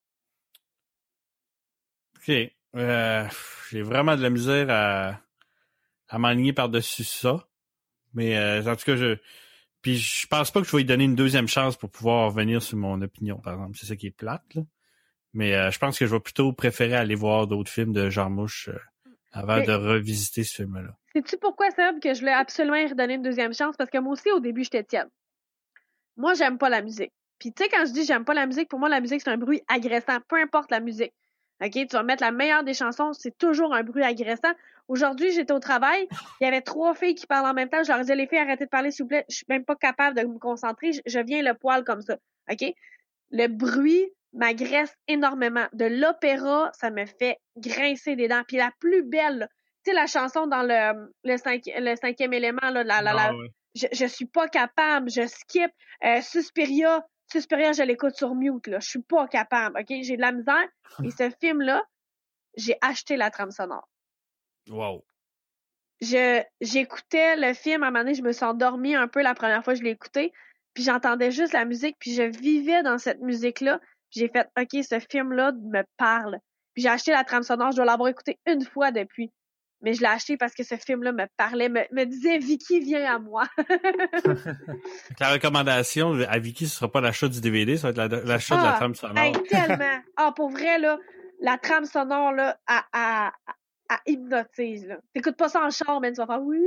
OK. Euh, j'ai vraiment de la misère à, à m'aligner par-dessus ça. Mais euh, en tout cas, je puis je pense pas que je vais lui donner une deuxième chance pour pouvoir revenir sur mon opinion, par exemple. C'est ça qui est plate, là. Mais euh, je pense que je vais plutôt préférer aller voir d'autres films de Jarmusch euh, avant Mais, de revisiter ce film-là. Sais-tu pourquoi, Seb, que je voulais absolument lui redonner une deuxième chance? Parce que moi aussi, au début, j'étais tiède. Moi, j'aime pas la musique. Puis tu sais, quand je dis j'aime pas la musique, pour moi, la musique, c'est un bruit agressant, peu importe la musique. OK? Tu vas mettre la meilleure des chansons, c'est toujours un bruit agressant. Aujourd'hui, j'étais au travail, il y avait trois filles qui parlent en même temps. Je leur disais, les filles, arrêtez de parler, s'il vous plaît. Je suis même pas capable de me concentrer. Je, je viens le poil comme ça. OK? Le bruit m'agresse énormément. De l'opéra, ça me fait grincer des dents. Puis la plus belle, tu sais, la chanson dans le, le, cinq, le cinquième élément, là, la, la, la, ah, ouais. je, je suis pas capable, je skip. Euh, Suspiria, Suspiria, je l'écoute sur mute, là. Je suis pas capable, OK? J'ai de la misère. Et ce film-là, j'ai acheté la trame sonore. Wow. Je, j'écoutais le film, à un moment donné, je me suis endormie un peu la première fois que je l'ai écouté, puis j'entendais juste la musique, puis je vivais dans cette musique-là, puis j'ai fait, OK, ce film-là me parle. Puis j'ai acheté la trame sonore, je dois l'avoir écouté une fois depuis. Mais je l'ai acheté parce que ce film-là me parlait, me, me disait, Vicky, viens à moi. La recommandation à Vicky, ce sera pas l'achat du D V D, ça va être la, l'achat ah, de la trame sonore. Hey, tellement. Ah, pour vrai, là, la trame sonore, là, à, à, à hypnotise, là. T'écoutes pas ça en char, mais tu vas faire oui.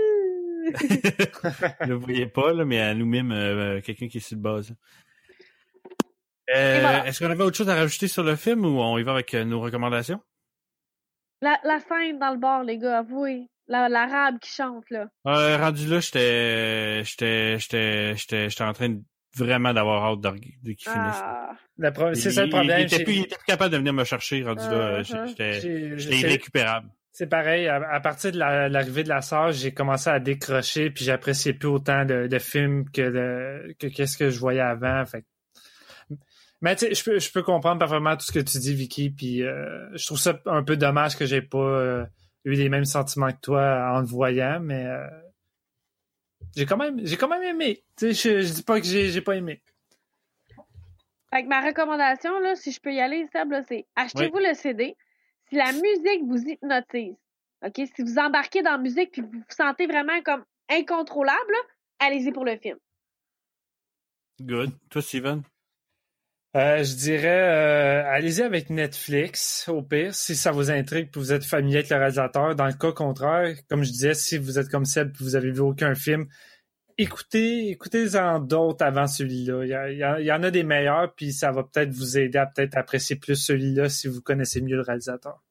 Vous le voyez pas, là, mais elle nous mime euh, quelqu'un qui est sur le base. Euh, voilà. Est-ce qu'on avait autre chose à rajouter sur le film ou on y va avec euh, nos recommandations? La, la scène dans le bar, les gars, avouez. La, l'arabe qui chante, là. Euh, rendu là, j'étais, j'étais, j'étais, j'étais, j'étais en train de, vraiment d'avoir hâte de, de qu'il finisse. Ah. Pro- c'est il, ça le problème. Il était, plus, il était plus capable de venir me chercher, rendu uh-huh. là. J'étais, j'ai, j'étais irrécupérable. C'est pareil. À, à partir de la, l'arrivée de la sœur, j'ai commencé à décrocher puis j'appréciais plus autant de, de films que de, que qu'est-ce que je voyais avant. Fait. Mais tu sais, je peux, je peux comprendre parfaitement tout ce que tu dis, Vicky, puis euh, je trouve ça un peu dommage que j'ai pas euh, eu les mêmes sentiments que toi en le voyant, mais euh, j'ai quand même, j'ai quand même aimé. Tu sais, je, je dis pas que j'ai, j'ai pas aimé. Fait que ma recommandation là, si je peux y aller, Seb, là, c'est achetez-vous oui. le C D. Si la musique vous hypnotise, ok, si vous embarquez dans la musique puis vous vous sentez vraiment comme incontrôlable, là, allez-y pour le film. Good. Toi, Steven? Euh, je dirais, euh, allez-y avec Netflix, au pire, si ça vous intrigue et vous êtes familier avec le réalisateur. Dans le cas contraire, comme je disais, si vous êtes comme Seb et vous avez vu aucun film, écoutez, écoutez-en d'autres avant celui-là. Il y, a, il, y a, il y en a des meilleurs, puis ça va peut-être vous aider à peut-être apprécier plus celui-là si vous connaissez mieux le réalisateur.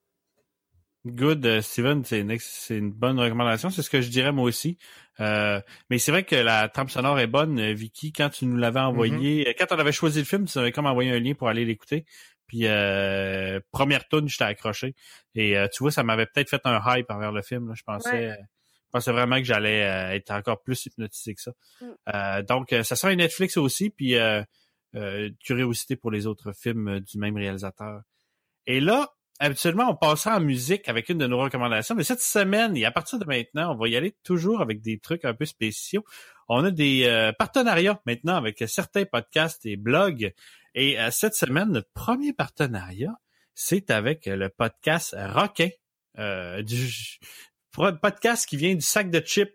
Good, uh, Steven, c'est une, c'est une bonne recommandation. C'est ce que je dirais moi aussi. Euh, mais c'est vrai que la trame sonore est bonne, Vicky. Quand tu nous l'avais envoyé, mm-hmm. quand on avait choisi le film, tu avais comme envoyé un lien pour aller l'écouter. Puis euh, première tune, j'étais accroché. Et euh, tu vois, ça m'avait peut-être fait un hype envers le film. Là. Je pensais, ouais. euh, je pensais vraiment que j'allais euh, être encore plus hypnotisé que ça. Mm. Euh, donc, ça sera un Netflix aussi. Puis euh, euh, curiosité pour les autres films du même réalisateur. Et là. Habituellement, on passera en musique avec une de nos recommandations, mais cette semaine, et à partir de maintenant, on va y aller toujours avec des trucs un peu spéciaux. On a des euh, partenariats maintenant avec certains podcasts et blogs. Et euh, cette semaine, notre premier partenariat, c'est avec le podcast Roquin, euh, du podcast qui vient du sac de chips.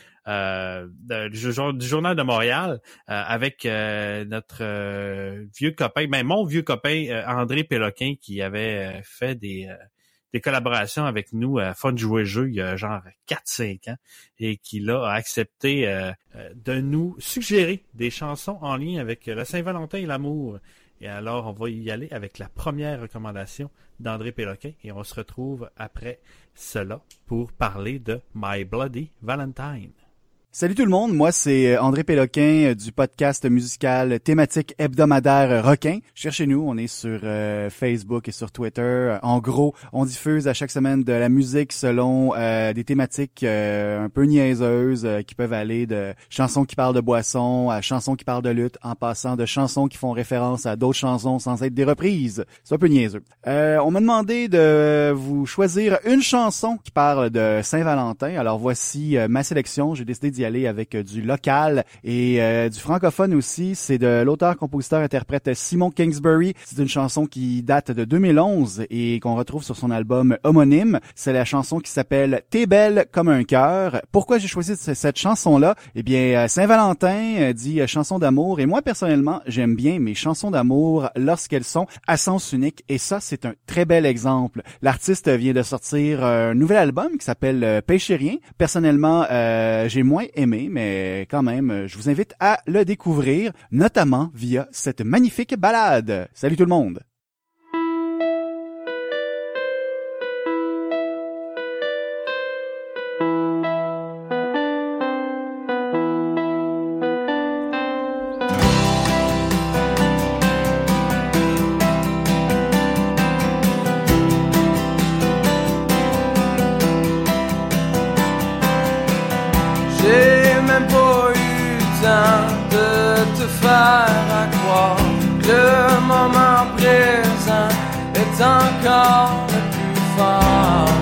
Euh, du, du Journal de Montréal euh, avec euh, notre euh, vieux copain, ben mon vieux copain euh, André Péloquin qui avait euh, fait des euh, des collaborations avec nous à Fun Jouer Jeu il y a genre quatre cinq ans et qui là a accepté euh, de nous suggérer des chansons en lien avec la Saint-Valentin et l'amour. Et alors, on va y aller avec la première recommandation d'André Péloquin et on se retrouve après cela pour parler de My Bloody Valentine. Salut tout le monde, moi c'est André Péloquin du podcast musical thématique hebdomadaire Roquin. Cherchez nous, on est sur euh, Facebook et sur Twitter. En gros, on diffuse à chaque semaine de la musique selon euh, des thématiques euh, un peu niaiseuses euh, qui peuvent aller de chansons qui parlent de boissons à chansons qui parlent de lutte en passant de chansons qui font référence à d'autres chansons sans être des reprises. C'est un peu niaiseux. Euh, on m'a demandé de vous choisir une chanson qui parle de Saint-Valentin. Alors voici euh, ma sélection. J'ai décidé d'y aller avec euh, du local et euh, du francophone aussi. C'est de l'auteur-compositeur-interprète Simon Kingsbury. C'est une chanson qui date de deux mille onze et qu'on retrouve sur son album homonyme. C'est la chanson qui s'appelle « T'es belle comme un cœur ». Pourquoi j'ai choisi cette chanson-là? Eh bien, Saint-Valentin dit chanson d'amour et moi, personnellement, j'aime bien mes chansons d'amour lorsqu'elles sont à sens unique et ça, c'est un très bel exemple. L'artiste vient de sortir un nouvel album qui s'appelle « Pêchez rien ». Personnellement, euh, j'ai moins aimé, mais quand même, je vous invite à le découvrir, notamment via cette magnifique ballade. Salut tout le monde! J'ai même pas encore le plus fort.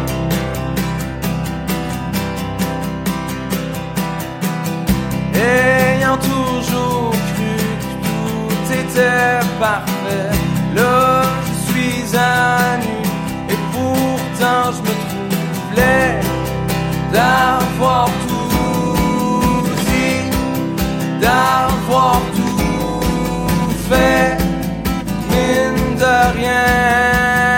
Ayant toujours cru que tout était parfait, là je suis à nu et pourtant je me trouve laid d'avoir tout dit, d'avoir tout fait, mine de rien.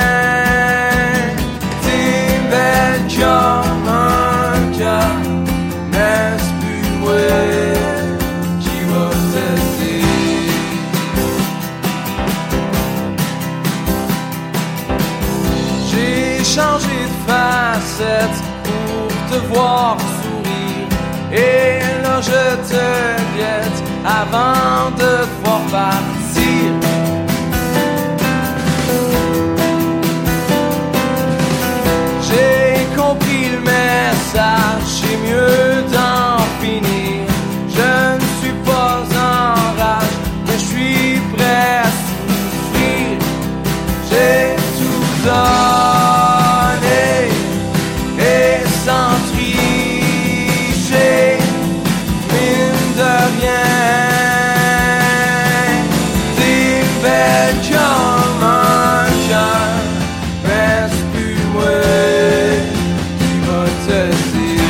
T'es belle comme un cœur, mais c'est plus moi qui va t'aider. J'ai changé de facette pour te voir sourire, et là je te guette avant de pouvoir partir. J'ai compris le message, c'est mieux d'en finir. Je ne suis pas en rage, mais je suis prêt à souffrir. J'ai tout donné et sans tricher, mine de rien. T'es belle comme un cœur, mais c'est plus moi qui va te dire.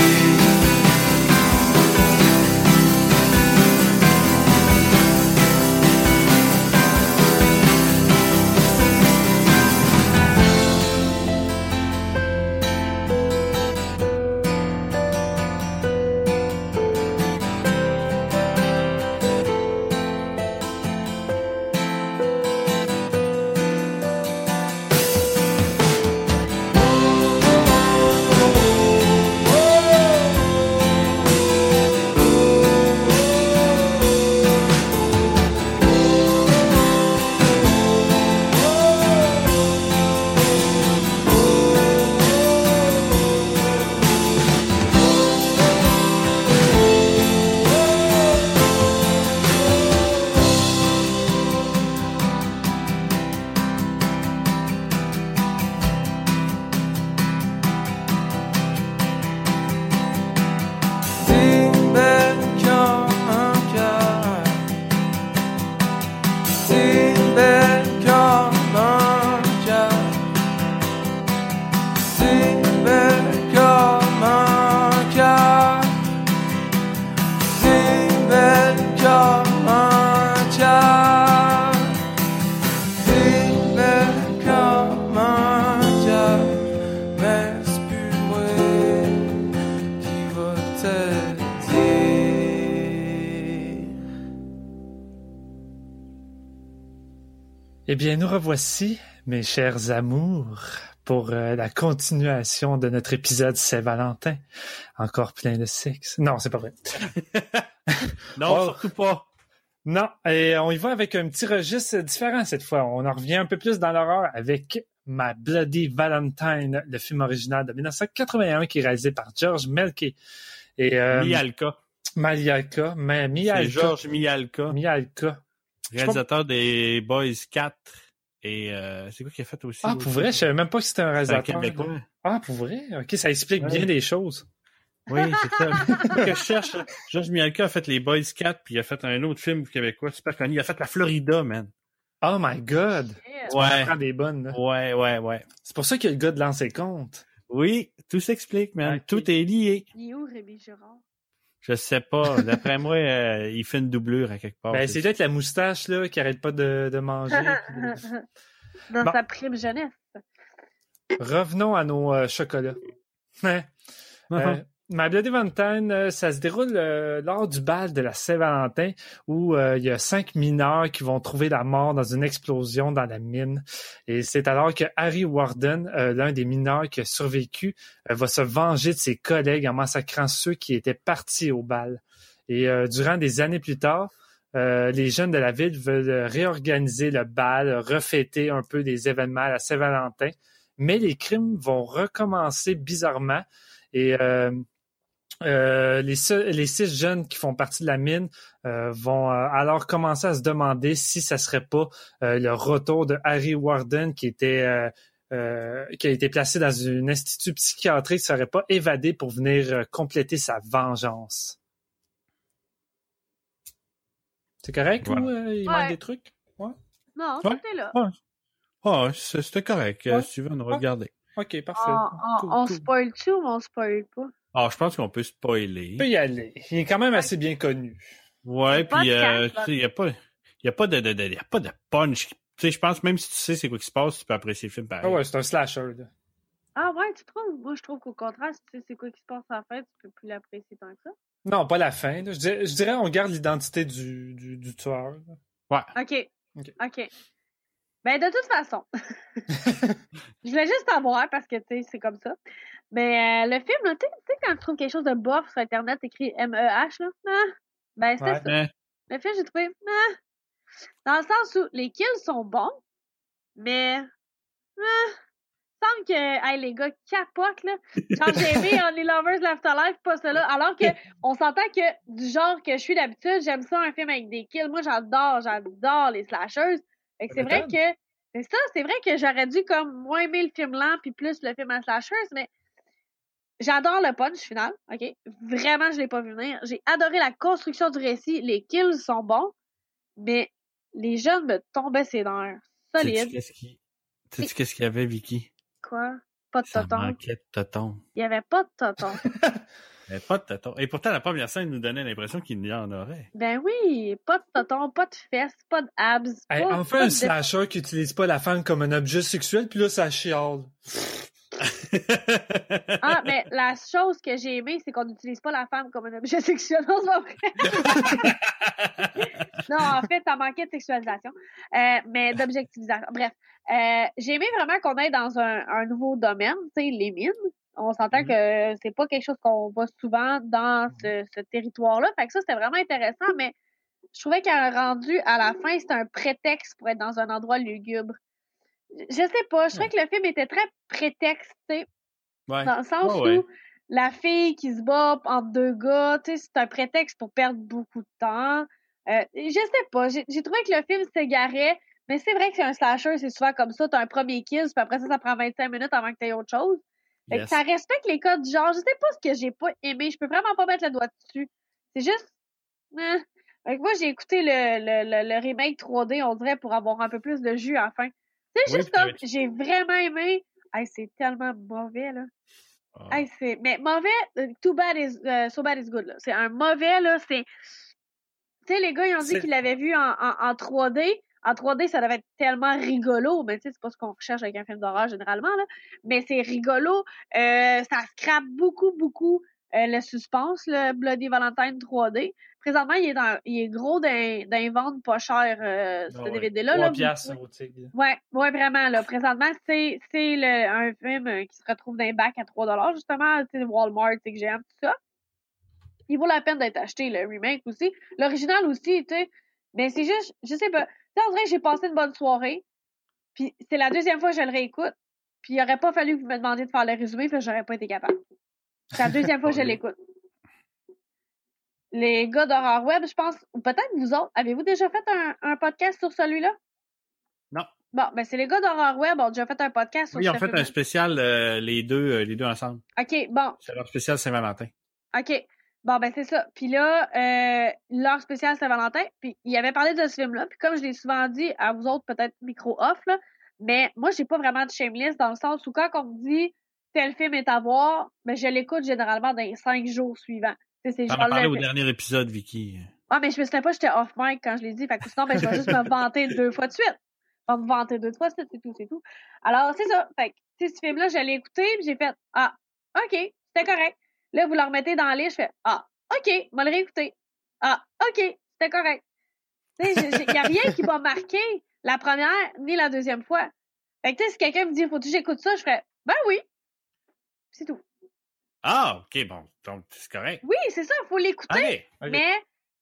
T'es belle comme un cœur, t'es belle comme un cœur, t'es belle comme un cœur, t'es belle comme un cœur, t'es belle comme un cœur, mais c'est plus moi qui va te dire. Eh bien, nous revoici, mes chers amours, pour euh, la continuation de notre épisode Saint-Valentin. Encore plein de sexe. Non, c'est pas vrai. Non, Oh. surtout pas. Non, et on y va avec un petit registre différent cette fois. On en revient un peu plus dans l'horreur avec My Bloody Valentine, le film original de dix-neuf cent quatre-vingt-un qui est réalisé par George Melke. Et, euh, Mialka. Malialka. Mais C'est Mialka. Georges Mialka, Mialka. réalisateur des Boys quatre. Et euh, c'est quoi qu'il a fait aussi? Ah, pour vrai, je savais même pas que c'était un C'est un réalisateur. Québécois. Ah, pour vrai? Ok, ça explique Ouais. bien des choses. Oui, c'est ça. Ce que je cherche, Georges Mialka a fait les Boys quatre, puis il a fait un autre film québécois super connu. Il a fait La Florida, man. Oh my god! Yeah. On Ouais. prend des bonnes, là. Ouais, ouais, ouais. C'est pour ça qu'il y a le gars de lancer compte. Oui, tout s'explique, man. Ok. Tout est lié. Il est où, Rémi Girard? Je sais pas. D'après moi, euh, il fait une doublure à quelque part. Ben, c'est peut-être la moustache, là, qui arrête pas de, de manger. puis de- Dans Bon. sa prime jeunesse. Revenons à nos euh, chocolats. Hein? Euh, My Bloody Valentine, euh, ça se déroule euh, lors du bal de la Saint-Valentin où euh, il y a cinq mineurs qui vont trouver la mort dans une explosion dans la mine. Et c'est alors que Harry Warden, euh, l'un des mineurs qui a survécu, euh, va se venger de ses collègues en massacrant ceux qui étaient partis au bal. Et euh, durant des années plus tard, euh, les jeunes de la ville veulent réorganiser le bal, refêter un peu des événements à la Saint-Valentin. Mais les crimes vont recommencer bizarrement et euh, Euh, les, les six jeunes qui font partie de la mine euh, vont euh, alors commencer à se demander si ça serait pas euh, le retour de Harry Warden qui était euh, euh, qui a été placé dans un institut psychiatrique, qui serait pas évadé pour venir euh, compléter sa vengeance. C'est correct Ouais. ou euh, il Ouais. manque des trucs? Ouais. Non, Ouais. c'était là. Ouais. Ah, c'est- c'était correct. Ouais. Euh, si tu veux, on regarder. Ok, parfait. On, on, Cool, on cool. spoil-tu ou on spoil pas? Ah, je pense qu'on peut spoiler. On peut y aller. Il est quand même assez bien connu. Ouais, Le puis euh, podcast, tu sais, il y a pas, il y a pas de, de, de, y a pas de punch. Tu sais, je pense même si tu sais c'est quoi qui se passe, tu peux apprécier le film pareil. Ah ouais, c'est un slasher. Là. Ah ouais, tu trouves? Moi, je trouve qu'au contraire, si tu sais c'est quoi qui se passe à la fin, tu peux plus l'apprécier tant que ça. Non, pas la fin. Là. Je, dirais, je dirais on garde l'identité du, du, du tueur. Là. Ouais. OK. OK. OK. Ben, de toute façon, je voulais juste savoir parce que, tu sais, c'est comme ça. Mais euh, le film, là, tu sais, tu sais, quand tu trouves quelque chose de bof sur Internet écrit M E H, là, ah, ben, c'était Ouais. ça. Hein? Le film, j'ai trouvé, ah, dans le sens où les kills sont bons, mais, ah, il semble que, hey, les gars capotent, là. Genre, j'ai aimé Only Lovers Left Alive, pas cela. Alors que, on s'entend que, du genre que je suis d'habitude, j'aime ça, un film avec des kills. Moi, j'adore, j'adore les slashers. Fait que c'est vrai que, c'est ça, c'est vrai que j'aurais dû, comme, moins aimer le film lent puis plus le film à slashers, mais j'adore le punch final, ok? Vraiment, je l'ai pas vu venir. J'ai adoré la construction du récit. Les kills sont bons, mais les jeunes me tombaient ses nerfs. Sais-tu Solide. qu'est-ce qui... Sais-tu qu'est-ce qu'il y avait, Vicky? Quoi? Pas de Ça toton. manquait de toton. Il y avait pas de toton. Il y avait pas de toton. Et pourtant, la première scène nous donnait l'impression qu'il y en aurait. Ben oui, pas de toton, pas de fesses, pas de abs. Hey, pas, enfin pas un de- slasher qui utilise pas la femme comme un objet sexuel, puis là, ça chiale. Ah, mais la chose que j'ai aimée, c'est qu'on n'utilise pas la femme comme un objet sexuel. Non, c'est pas vrai. Non, en fait, ça manquait de sexualisation, euh, mais d'objectivisation. Bref, euh, j'ai aimé vraiment qu'on aille dans un, un nouveau domaine, tu sais, les mines. On s'entend Mhm. que c'est pas quelque chose qu'on voit souvent dans ce, ce territoire-là. Fait que ça, c'était vraiment intéressant, mais je trouvais qu'un rendu à la fin, c'était un prétexte pour être dans un endroit lugubre. Je je sais pas, je trouvais que le film était très prétexté, Ouais. dans le sens Ouais, ouais. où la fille qui se bat entre deux gars, tu sais, c'est un prétexte pour perdre beaucoup de temps. Euh, je sais pas, j'ai j'ai trouvé que le film s'égarait, mais c'est vrai que c'est un slasher, c'est souvent comme ça, t'as un premier kill, puis après ça, ça prend vingt-cinq minutes avant que t'aies autre chose. Fait que Yes. ça respecte les codes du genre. Je sais pas ce que j'ai pas aimé, je peux vraiment pas mettre le doigt dessus. C'est juste... hein. Fait que moi, j'ai écouté le, le, le, le remake trois D, on dirait, pour avoir un peu plus de jus à la fin. C'est Oui, juste puis comme, j'ai vraiment aimé. Hey, c'est tellement mauvais, là. Ah. Hey, c'est, mais mauvais, euh, too bad is, euh, so bad is good, là. C'est un mauvais, là, c'est, tu sais, les gars, ils ont dit C'est- qu'ils l'avaient vu en, en, en trois D. En trois D, ça devait être tellement rigolo, mais tu sais, c'est pas ce qu'on recherche avec un film d'horreur, généralement, là. Mais c'est rigolo, euh, ça scrape beaucoup, beaucoup, euh, le suspense, le Bloody Valentine trois D. Présentement, il est dans, il est gros d'un, d'un vente pas cher, euh, ce Ah ouais. D V D-là, là. Trois vous piastres pouvez- au tigre. Ouais, ouais, vraiment, là. Présentement, c'est, c'est le, un film euh, qui se retrouve dans les bacs à trois dollars, justement, tu sais, Walmart, T G M, tout ça. Il vaut la peine d'être acheté, le remake aussi. L'original aussi, tu sais. Mais c'est juste, je sais pas. Tu sais, on dirait que j'ai passé une bonne soirée. Puis c'est la deuxième fois que je le réécoute. Puis il aurait pas fallu que vous me demandiez de faire le résumé, puis j'aurais pas été capable. C'est la deuxième fois que je l'écoute. Les gars d'Horror Web, je pense, ou peut-être vous autres, avez-vous déjà fait un, un podcast sur celui-là? Non. Bon, ben c'est les gars d'Horror Web ont déjà fait un podcast sur Oui, ce en fait, film-là. un spécial, euh, les deux euh, les deux ensemble. OK, bon. C'est leur spécial Saint-Valentin. OK. Bon, ben c'est ça. Puis là, euh, leur spécial Saint-Valentin, puis il avait parlé de ce film-là. Puis comme je l'ai souvent dit, à vous autres, peut-être micro-off, là, mais moi, j'ai pas vraiment de shameless dans le sens où quand on me dit tel film est à voir, ben je l'écoute généralement dans les cinq jours suivants. Tu sais, c'est T'en genre as parlé le- au dernier épisode, Vicky. Ah, mais je me souviens pas, j'étais off mic quand je l'ai dit. Fait que sinon, ben, je vais juste me vanter deux fois de suite. Je vais me vanter deux fois de suite, c'est tout, c'est tout. Alors, c'est ça. Fait que, tu sais, ce film-là, je l'ai écouté, puis j'ai fait, ah, OK, c'était correct. Là, vous le remettez dans la liste, je fais, ah, OK, moi le réécouter. Ah, OK, c'était correct. Tu sais, il y a rien qui m'a marqué la première ni la deuxième fois. Fait que, tu sais, si quelqu'un me dit, faut-tu que j'écoute ça, je ferais, ben oui. C'est tout. Ah, ok, bon, donc c'est correct. Oui, c'est ça, faut l'écouter. Ok. Ok. Mais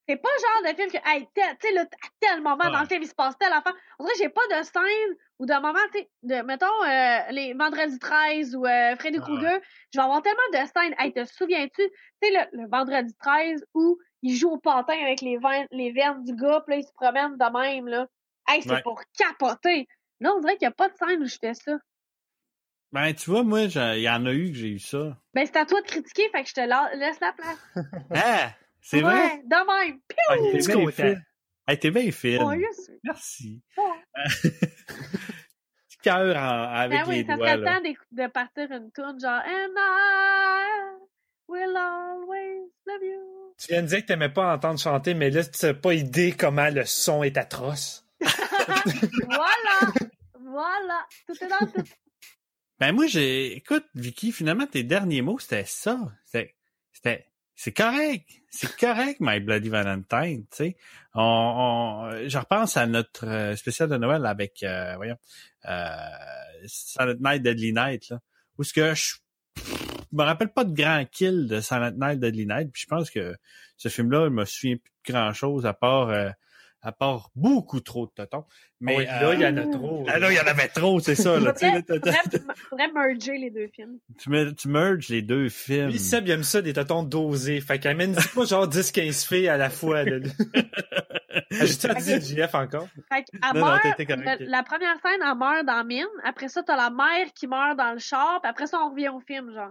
c'est pas le genre de film que, hey, tu sais, là, à tel moment Ouais. dans le film, il se passe telle affaire. On dirait que j'ai pas de scène ou de moment, tu sais, de, mettons, euh, les Vendredi treize ou euh, Freddy Ouais. Krueger, je vais avoir tellement de scènes. Hey, te souviens-tu, tu sais, le, le Vendredi treize où il joue au pantin avec les, veines, les veines du gars, pis là, il se promène de même, là. Hey, c'est Ouais. pour capoter. Là, on dirait qu'il y a pas de scène où je fais ça. Ben, tu vois, moi, il y en a eu que j'ai eu ça. Ben, c'est à toi de critiquer, fait que je te la- laisse la place. Hein? C'est ouais, vrai? de même. Piou! Ah, il est T'es petit bien content. fine. Hey, t'es bien fine. Oh, je suis. Merci. Oh. Petit cœur en- avec Ben oui, les ça doigts, serait le là. temps d'écou- de partir une tourne genre And I will always love you. Tu viens de dire que t'aimais pas entendre chanter, mais là, tu n'as pas idée comment le son est atroce. Voilà! Voilà! Tout est dans tout. Ben moi j'ai écoute Vicky, finalement tes derniers mots c'était ça, c'était c'était c'est correct, c'est correct My Bloody Valentine, tu sais. On, on je repense à notre euh, spécial de Noël avec euh, voyons euh Silent Night Deadly Night là, où ce que je je me rappelle pas de grand kill de Silent Night Deadly Night, puis je pense que ce film là, il me souvient plus de grand chose à part euh, à part beaucoup trop de totons. Mais Oui, là, il y en a euh, trop. ah là, il y en avait trop, c'est ça là, tu sais, là, t'as- t'as- Faudrait, faudrait merger les deux films. tu, me- tu merges les deux films. Lui, Seb, il aime ça, des totons dosés. Fait qu'amène pas genre dix quinze filles à la fois, là. Ajoute-tu à dix J F encore? Fait qu'elle Non, non, meurt, t'étais correct. le- la première scène, elle meurt dans la mine. Après ça, t'as la mère qui meurt dans le char. Puis après ça, on revient au film, genre.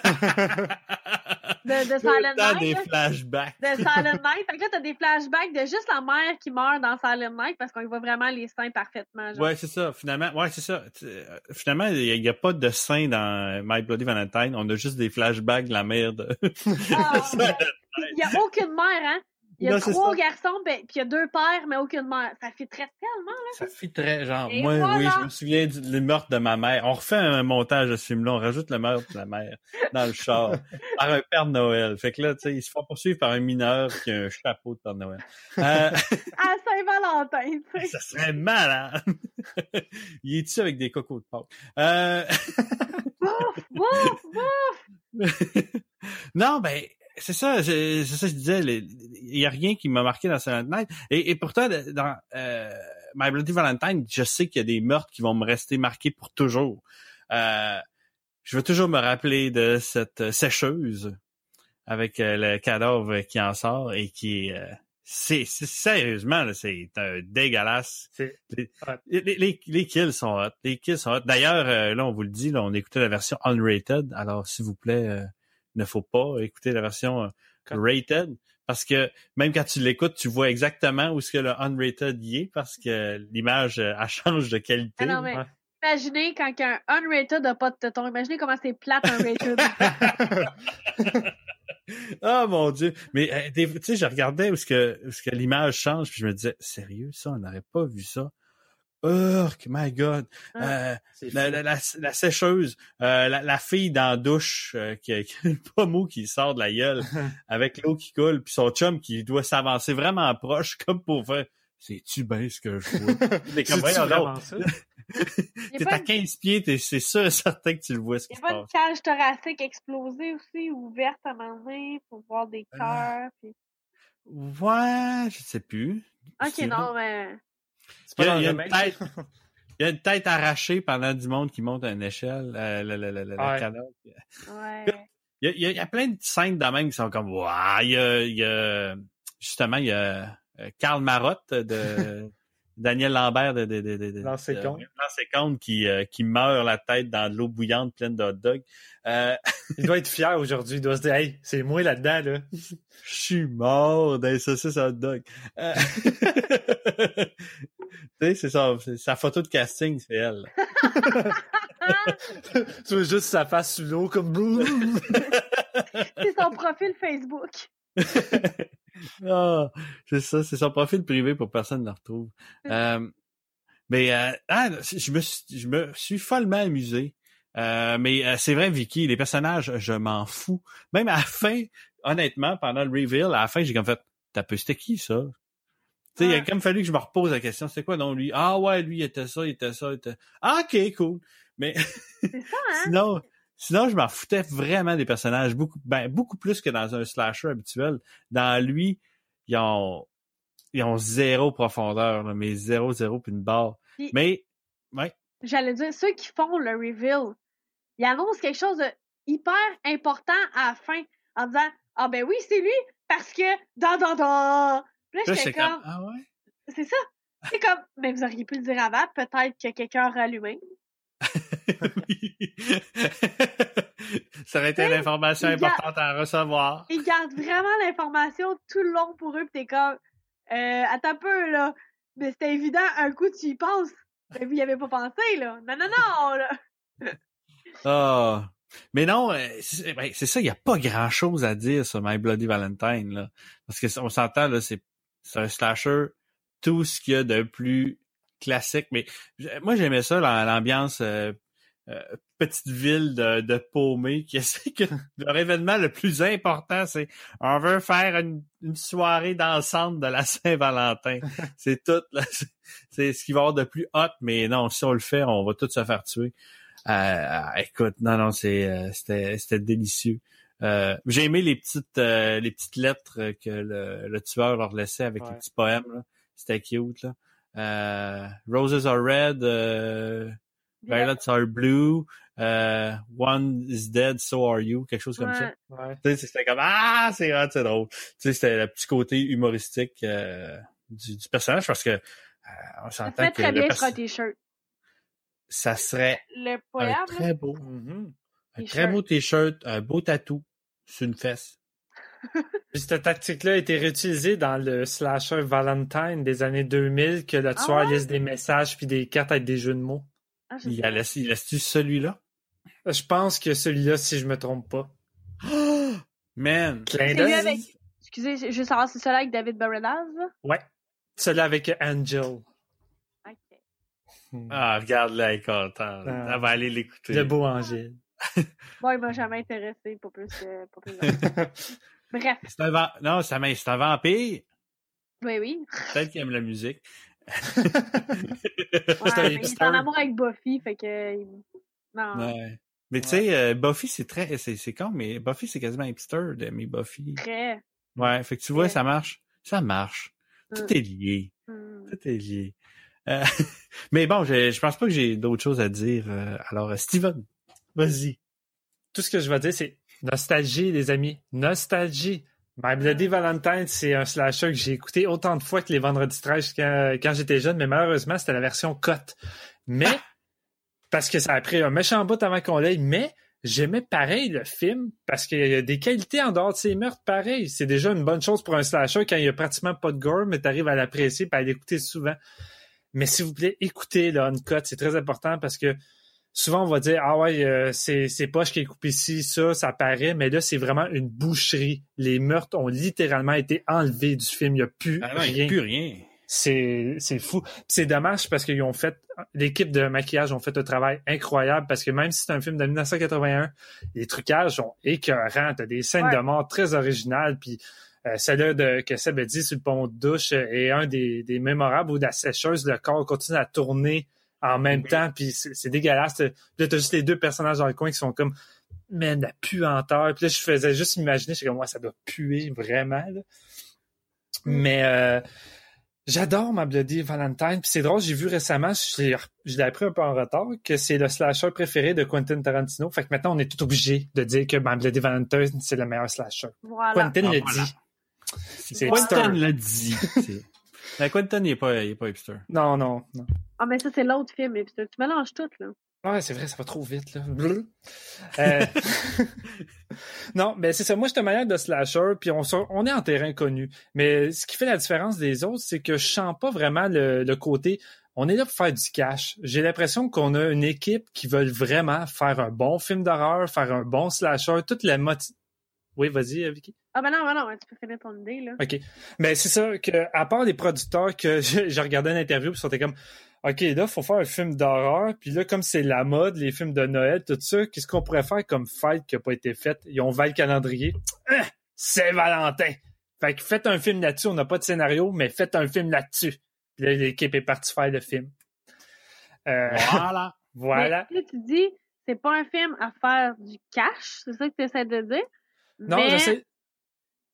De, de Tout le Silent temps Night. des là. flashbacks. De Silent Night. Fait que là, t'as des flashbacks de juste la mère qui meurt dans Silent Night parce qu'on y voit vraiment les seins parfaitement. Genre. Ouais, c'est ça. Finalement, ouais, c'est ça. Tu- euh, Finalement, il y, a pas de sein dans My Bloody Valentine. On a juste des flashbacks de la mère de. Ah, il y a aucune mère, hein. Il y a Non, c'est trois ça. garçons, ben, puis il y a deux pères, mais aucune mère. Ça fait très tellement, là. Ça fait très genre. Et moi, voilà. oui, je me souviens du le meurtre de ma mère. On refait un montage de ce film-là. On rajoute le meurtre de la mère dans le char par un Père Noël. Fait que là, tu sais, ils se font poursuivre par un mineur qui a un chapeau de Père Noël. Euh, À Saint-Valentin, tu sais. ça serait malade. Il est-tu avec des cocos de Pâques? Euh... Bouf, bouf! non, ben, c'est ça, c'est c'est ça que je disais. Il y a rien qui m'a marqué dans Silent Night. Et, et pourtant, dans euh, My Bloody Valentine, je sais qu'il y a des meurtres qui vont me rester marqués pour toujours. Euh, je veux toujours me rappeler de cette sécheuse avec euh, le cadavre qui en sort et qui est... Euh, c'est, c'est sérieusement, là, c'est un dégueulasse. C'est Les, hot. les, les, les kills sont hot. Les kills sont hot. D'ailleurs, euh, là, on vous le dit, là, on écoutait la version unrated. Alors, s'il vous plaît, euh, ne faut pas écouter la version euh, rated. Parce que même quand tu l'écoutes, tu vois exactement où est-ce que le unrated y est parce que l'image, euh, elle change de qualité. Ah non, mais Ouais. imaginez quand un unrated n'a pas de téton. Imaginez comment c'est plate un rated. Ah mon Dieu. Mais euh, des- tu sais, je regardais où est-ce que, où est-ce que l'image change, puis je me disais, sérieux, ça, on n'aurait pas vu ça. Urk, my God. Euh, C'est la, fou. la, la, la sécheuse, euh, la, la fille dans la douche euh, qui, a, qui a le pommeau qui sort de la gueule avec l'eau qui coule, puis son chum qui doit s'avancer vraiment proche comme pour faire « C'est-tu bien ce que je vois? » T'es comme, C'est-tu voyons vraiment donc, ça? Il y t'es a pas à une- quinze pieds, t'es, c'est sûr et certain que tu le vois ce il qui y a se pas une passe. cage thoracique explosée aussi, ouverte à un moment donné pour voir des cœurs. Puis... Ouais, je sais plus. Ok, C'est- non, mais... C'est pas Il y a- dans il y a le une remake? tête. Il y a une tête arrachée pendant du monde qui monte à une échelle, euh, le, le, le, le, Ouais. le cadavre. Ouais. Il y a, il y a, il y a plein de scènes de même qui sont comme waouh. Il y a, il y a justement il y a euh, Karl Marotte de Daniel Lambert de, de, de, de, de Lancez de- compte. Lancez compte qui euh, qui meurt la tête dans de l'eau bouillante pleine de hot dogs. Euh, Il doit être fier aujourd'hui. Il doit se dire, hey, c'est moi là-dedans, là. je suis mort d'un saucisse hot dog. Euh, tu sais, c'est ça, c'est sa photo de casting, c'est elle. Tu vois juste sa face sous l'eau, comme C'est son profil Facebook. Ah, c'est ça, c'est son profil privé pour personne ne le retrouve. Euh, mais euh, ah, je me suis, je me suis follement amusé. Euh, mais euh, c'est vrai, Vicky, les personnages, je m'en fous. Même à la fin, honnêtement, pendant le reveal, à la fin, j'ai comme fait, t'as peu, c'était qui ça? Tu sais, il a Ouais. comme fallu que je me repose la question, c'était quoi donc lui? Ah ouais, lui, il était ça, il était ça, il était... Ah, ok, cool. Mais C'est ça, hein? sinon, sinon, je m'en foutais vraiment des personnages, beaucoup, ben, beaucoup plus que dans un slasher habituel. Dans lui, il ils ont, ils ont zéro profondeur, là, mais zéro, zéro, puis une barre. Puis, Mais, ouais. J'allais dire, ceux qui font le reveal, ils annoncent quelque chose de hyper important à la fin, en disant, ah ben oui, c'est lui, parce que, da da da. Puis là, Là, j'étais c'est comme, comme, ah ouais? c'est ça. C'est comme, mais vous auriez pu le dire avant, peut-être que quelqu'un a rallumé. Oui. Ça aurait été T'sais, l'information il y a- importante à recevoir. Ils gardent vraiment l'information tout le long pour eux, pis t'es comme, euh, attends un peu, là. Mais c'était évident, un coup, tu y penses. Mais vous y avez pas pensé, là. Non, non, non, là. Ah. Mais non, euh, c'est ben, c'est ça, il n'y a pas grand-chose à dire sur My Bloody Valentine, là. Parce que on s'entend, là, c'est c'est un slasher, tout ce qu'il y a de plus classique. Mais moi, j'aimais ça, l'ambiance euh, euh, petite ville de, de paumés, qui essaie que leur événement le plus important, c'est on veut faire une, une soirée d'ensemble de la Saint-Valentin. C'est tout, là. C'est, c'est ce qui va y avoir de plus hot, mais non, si on le fait, on va tous se faire tuer. Euh, écoute, non, non, c'est euh, c'était c'était délicieux. Euh, j'ai aimé les petites euh, les petites lettres que le, le tueur leur laissait avec Ouais. les petits poèmes, là. C'était cute, là. Euh, Roses are red, euh, Violets are blue, euh, One is dead, so are you, quelque chose comme ça. Ouais. Ouais. Tu sais, c'était comme ah, c'est hot, c'est drôle. Tu sais, c'était le petit côté humoristique euh, du, du personnage parce que euh, on Ça s'entend fait que très le bien perso- sur un t-shirt. ça serait Le un poème, là. très beau, Mhm. un T-shirt. très beau t-shirt, un beau tatou sur une fesse. Puis cette tactique-là a été réutilisée dans le slasher Valentine des années deux mille, que le tueur Ah ouais? laisse des messages puis des cartes avec des jeux de mots. Ah, je Il sais a laissé, il laisse-tu celui-là? Je pense que celui-là, si je me trompe pas. Man! Clin C'est d'œil. lui avec, excusez, je veux savoir, c'est celui avec David Boreanaz, là? Ouais. Celui avec Angel. Ok. Ah, regarde là, elle est contente. Ah. Elle va aller l'écouter. Le beau Angel. Bon, il m'a jamais intéressé, pas plus que, pas plus que- Bref. C'est un va- non, c'est un, c'est un vampire. Oui, oui. Peut-être qu'il aime la musique. Ouais, C'est un mais il est hipster. en amour avec Buffy, fait que, il- non. Ouais. Mais tu sais, euh, Buffy, c'est très, c'est, c'est con, mais Buffy, c'est quasiment hipster d'aimer Buffy. Très. Ouais, fait que tu vois, Très. ça marche. Ça marche. Tout Mm. est lié. Hmm. Tout est lié. Euh, mais bon, je, je pense pas que j'ai d'autres choses à dire. euh, alors, euh, Steven, vas-y. Tout ce que je vais dire, c'est nostalgie, les amis. Nostalgie. My Bloody Valentine, c'est un slasher que j'ai écouté autant de fois que les Vendredis treize quand, quand j'étais jeune, mais malheureusement, c'était la version cut. Mais, parce que ça a pris un méchant bout avant qu'on l'aille, mais j'aimais pareil le film, parce qu'il y a des qualités en dehors de ces meurtres pareil. C'est déjà une bonne chose pour un slasher quand il y a pratiquement pas de gore, mais t'arrives à l'apprécier et à l'écouter souvent. Mais s'il vous plaît, écoutez le uncut, c'est très important parce que souvent on va dire ah ouais euh, c'est c'est poche qui est coupé ici, ça ça paraît, mais là c'est vraiment une boucherie. Les meurtres ont littéralement été enlevés du film, il y a plus Ah non, il y rien. a plus rien. C'est c'est fou. Puis c'est dommage parce qu'ils ont fait l'équipe de maquillage ont fait un travail incroyable parce que même si c'est un film de dix-neuf cent quatre-vingt-un, les trucages sont écœurants, t'as des scènes Ouais. de mort très originales puis euh, celle-là de, que Seb a dit sur le pont de douche est un des, des mémorables où la sécheuse, le corps continue à tourner en même Mm-hmm. temps, puis c'est, c'est dégueulasse. Puis là, t'as juste les deux personnages dans le coin qui sont comme, man, la puanteur. Puis là, je faisais juste imaginer, j'étais comme, ouais, ça doit puer vraiment, là. Mais euh, j'adore ma Bloody Valentine. Puis c'est drôle, j'ai vu récemment, je l'ai, je l'ai appris un peu en retard, que c'est le slasher préféré de Quentin Tarantino. Fait que maintenant, on est tout obligé de dire que ma Bloody Valentine, c'est le meilleur slasher. Voilà. Quentin Ah, le voilà. dit. C'est Quentin hipster. l'a dit. C'est- Mais Quentin, il est pas, il est pas hipster. Non, non, non. Ah, mais ça, c'est l'autre film, et puis tu mélanges tout, là. Ouais, c'est vrai, ça va trop vite, là. Bleu. Euh... non, mais c'est ça. Moi, je suis un maniaque de slasher, puis on, sort- on est en terrain connu. Mais ce qui fait la différence des autres, c'est que je sens pas vraiment le, le côté on est là pour faire du cash. J'ai l'impression qu'on a une équipe qui veut vraiment faire un bon film d'horreur, faire un bon slasher, toute la moti... Oui, vas-y, Vicky. Ah, ben non, ben non, tu peux finir ton idée, là. OK. Mais c'est ça, que à part les producteurs que je, je regardais une interview, puis ils étaient comme OK, là, faut faire un film d'horreur, puis là, comme c'est la mode, les films de Noël, tout ça, qu'est-ce qu'on pourrait faire comme fête qui a pas été faite? Ils ont ouvert le calendrier. Ah, c'est Valentin! Fait que faites un film là-dessus, on n'a pas de scénario, mais faites un film là-dessus. Puis là, l'équipe est partie faire le film. Euh, Voilà. voilà. Mais là, tu dis, c'est pas un film à faire du cash, c'est ça que tu essaies de dire? Non, mais j'essaie...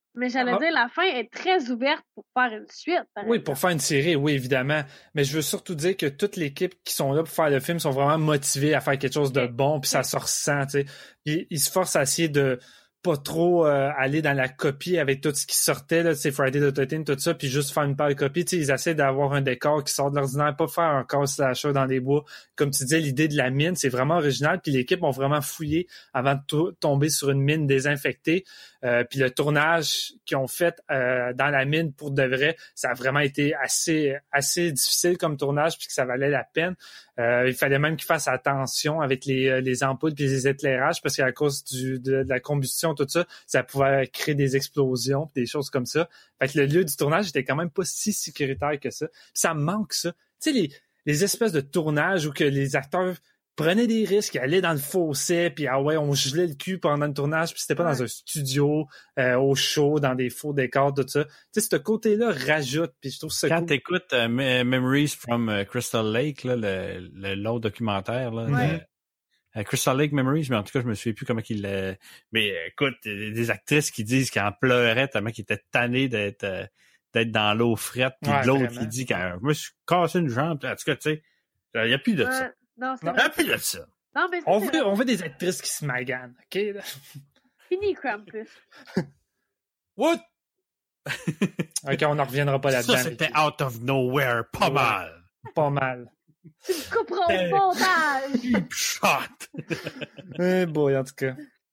Mais j'allais Ah. dire, la fin est très ouverte pour faire une suite. Par Oui, exemple. pour faire une série, oui, évidemment. Mais je veux surtout dire que toute l'équipe qui sont là pour faire le film sont vraiment motivés à faire quelque chose de bon, puis ça se ressent, tu sais. Ils, ils se forcent à essayer de pas trop euh, aller dans la copie avec tout ce qui sortait, là, tu sais, Friday the thirteenth, tout ça, puis juste faire une pâle copie. Tu sais, ils essaient d'avoir un décor qui sort de l'ordinaire, pas faire un corps slasher dans les bois. Comme tu disais, l'idée de la mine, c'est vraiment original, puis l'équipe ont vraiment fouillé avant de to- tomber sur une mine désinfectée. Euh, puis le tournage qu'ils ont fait euh, dans la mine pour de vrai, ça a vraiment été assez assez difficile comme tournage, puis que ça valait la peine. Euh, il fallait même qu'ils fassent attention avec les, les ampoules puis les éclairages, parce qu'à cause du, de, de la combustion, tout ça, ça pouvait créer des explosions puis des choses comme ça. Fait que le lieu du tournage était quand même pas si sécuritaire que ça. Puis ça me manque ça. Tu sais, les, les espèces de tournages où que les acteurs prenaient des risques, allaient dans le fossé, puis ah ouais, on gelait le cul pendant le tournage, puis c'était pas Ouais. dans un studio, euh, au show, dans des faux décors, tout ça. Tu sais, ce côté-là rajoute, puis je trouve ça Quand cool. t'écoutes euh, Me- Memories from euh, Crystal Lake, là, le, le long documentaire, là, Ouais. de- euh, Crystal Lake Memories, mais en tout cas, je me souviens plus comment qu'il l'a... Mais euh, écoute, des des actrices qui disent qu'elles en pleuraient tellement qu'ils étaient tannés d'être euh, d'être dans l'eau frette, puis Ouais, de l'autre vraiment. qui dit qu'elle je me suis cassé une jambe. En tout cas, tu sais, il n'y a plus de ça. Ouais. Non, c'est Non. Il n'y vrai. a plus de ça. Non, mais On c'est veut, vrai. on veut des actrices qui se maganent, OK? là? Fini Krampus. What? OK, on n'en reviendra pas là-dedans. Ça, c'était out of nowhere, pas Ouais. mal. Pas mal. Tu me couperas Euh, au montage. Deep shot. Eh boy, en tout cas.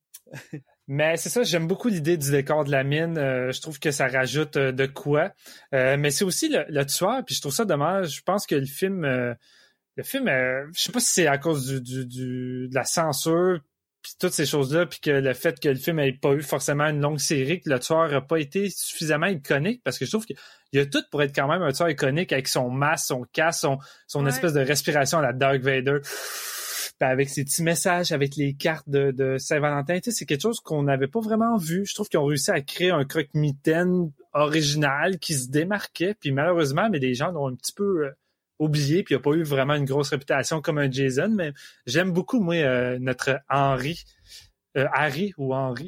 Mais c'est ça, j'aime beaucoup l'idée du décor de la mine. Euh, je trouve que ça rajoute euh, de quoi. Euh, mais c'est aussi le, le tueur, puis je trouve ça dommage. Je pense que le film, euh, le film, euh, je sais pas si c'est à cause du, du, du de la censure, puis toutes ces choses-là, puis que le fait que le film ait pas eu forcément une longue série, que le tueur a pas été suffisamment iconique, parce que je trouve qu'il y a tout pour être quand même un tueur iconique avec son masque, son casque, son, son Ouais. espèce de respiration à la Dark Vader. Puis avec ses petits messages, avec les cartes de, de Saint-Valentin, tu sais, c'est quelque chose qu'on n'avait pas vraiment vu. Je trouve qu'ils ont réussi à créer un croque-mitaine original qui se démarquait, puis malheureusement, mais les gens l'ont un petit peu euh, oublié, puis il n'a pas eu vraiment une grosse réputation comme un Jason, mais j'aime beaucoup, moi, euh, notre Henry, euh, Harry ou Henry.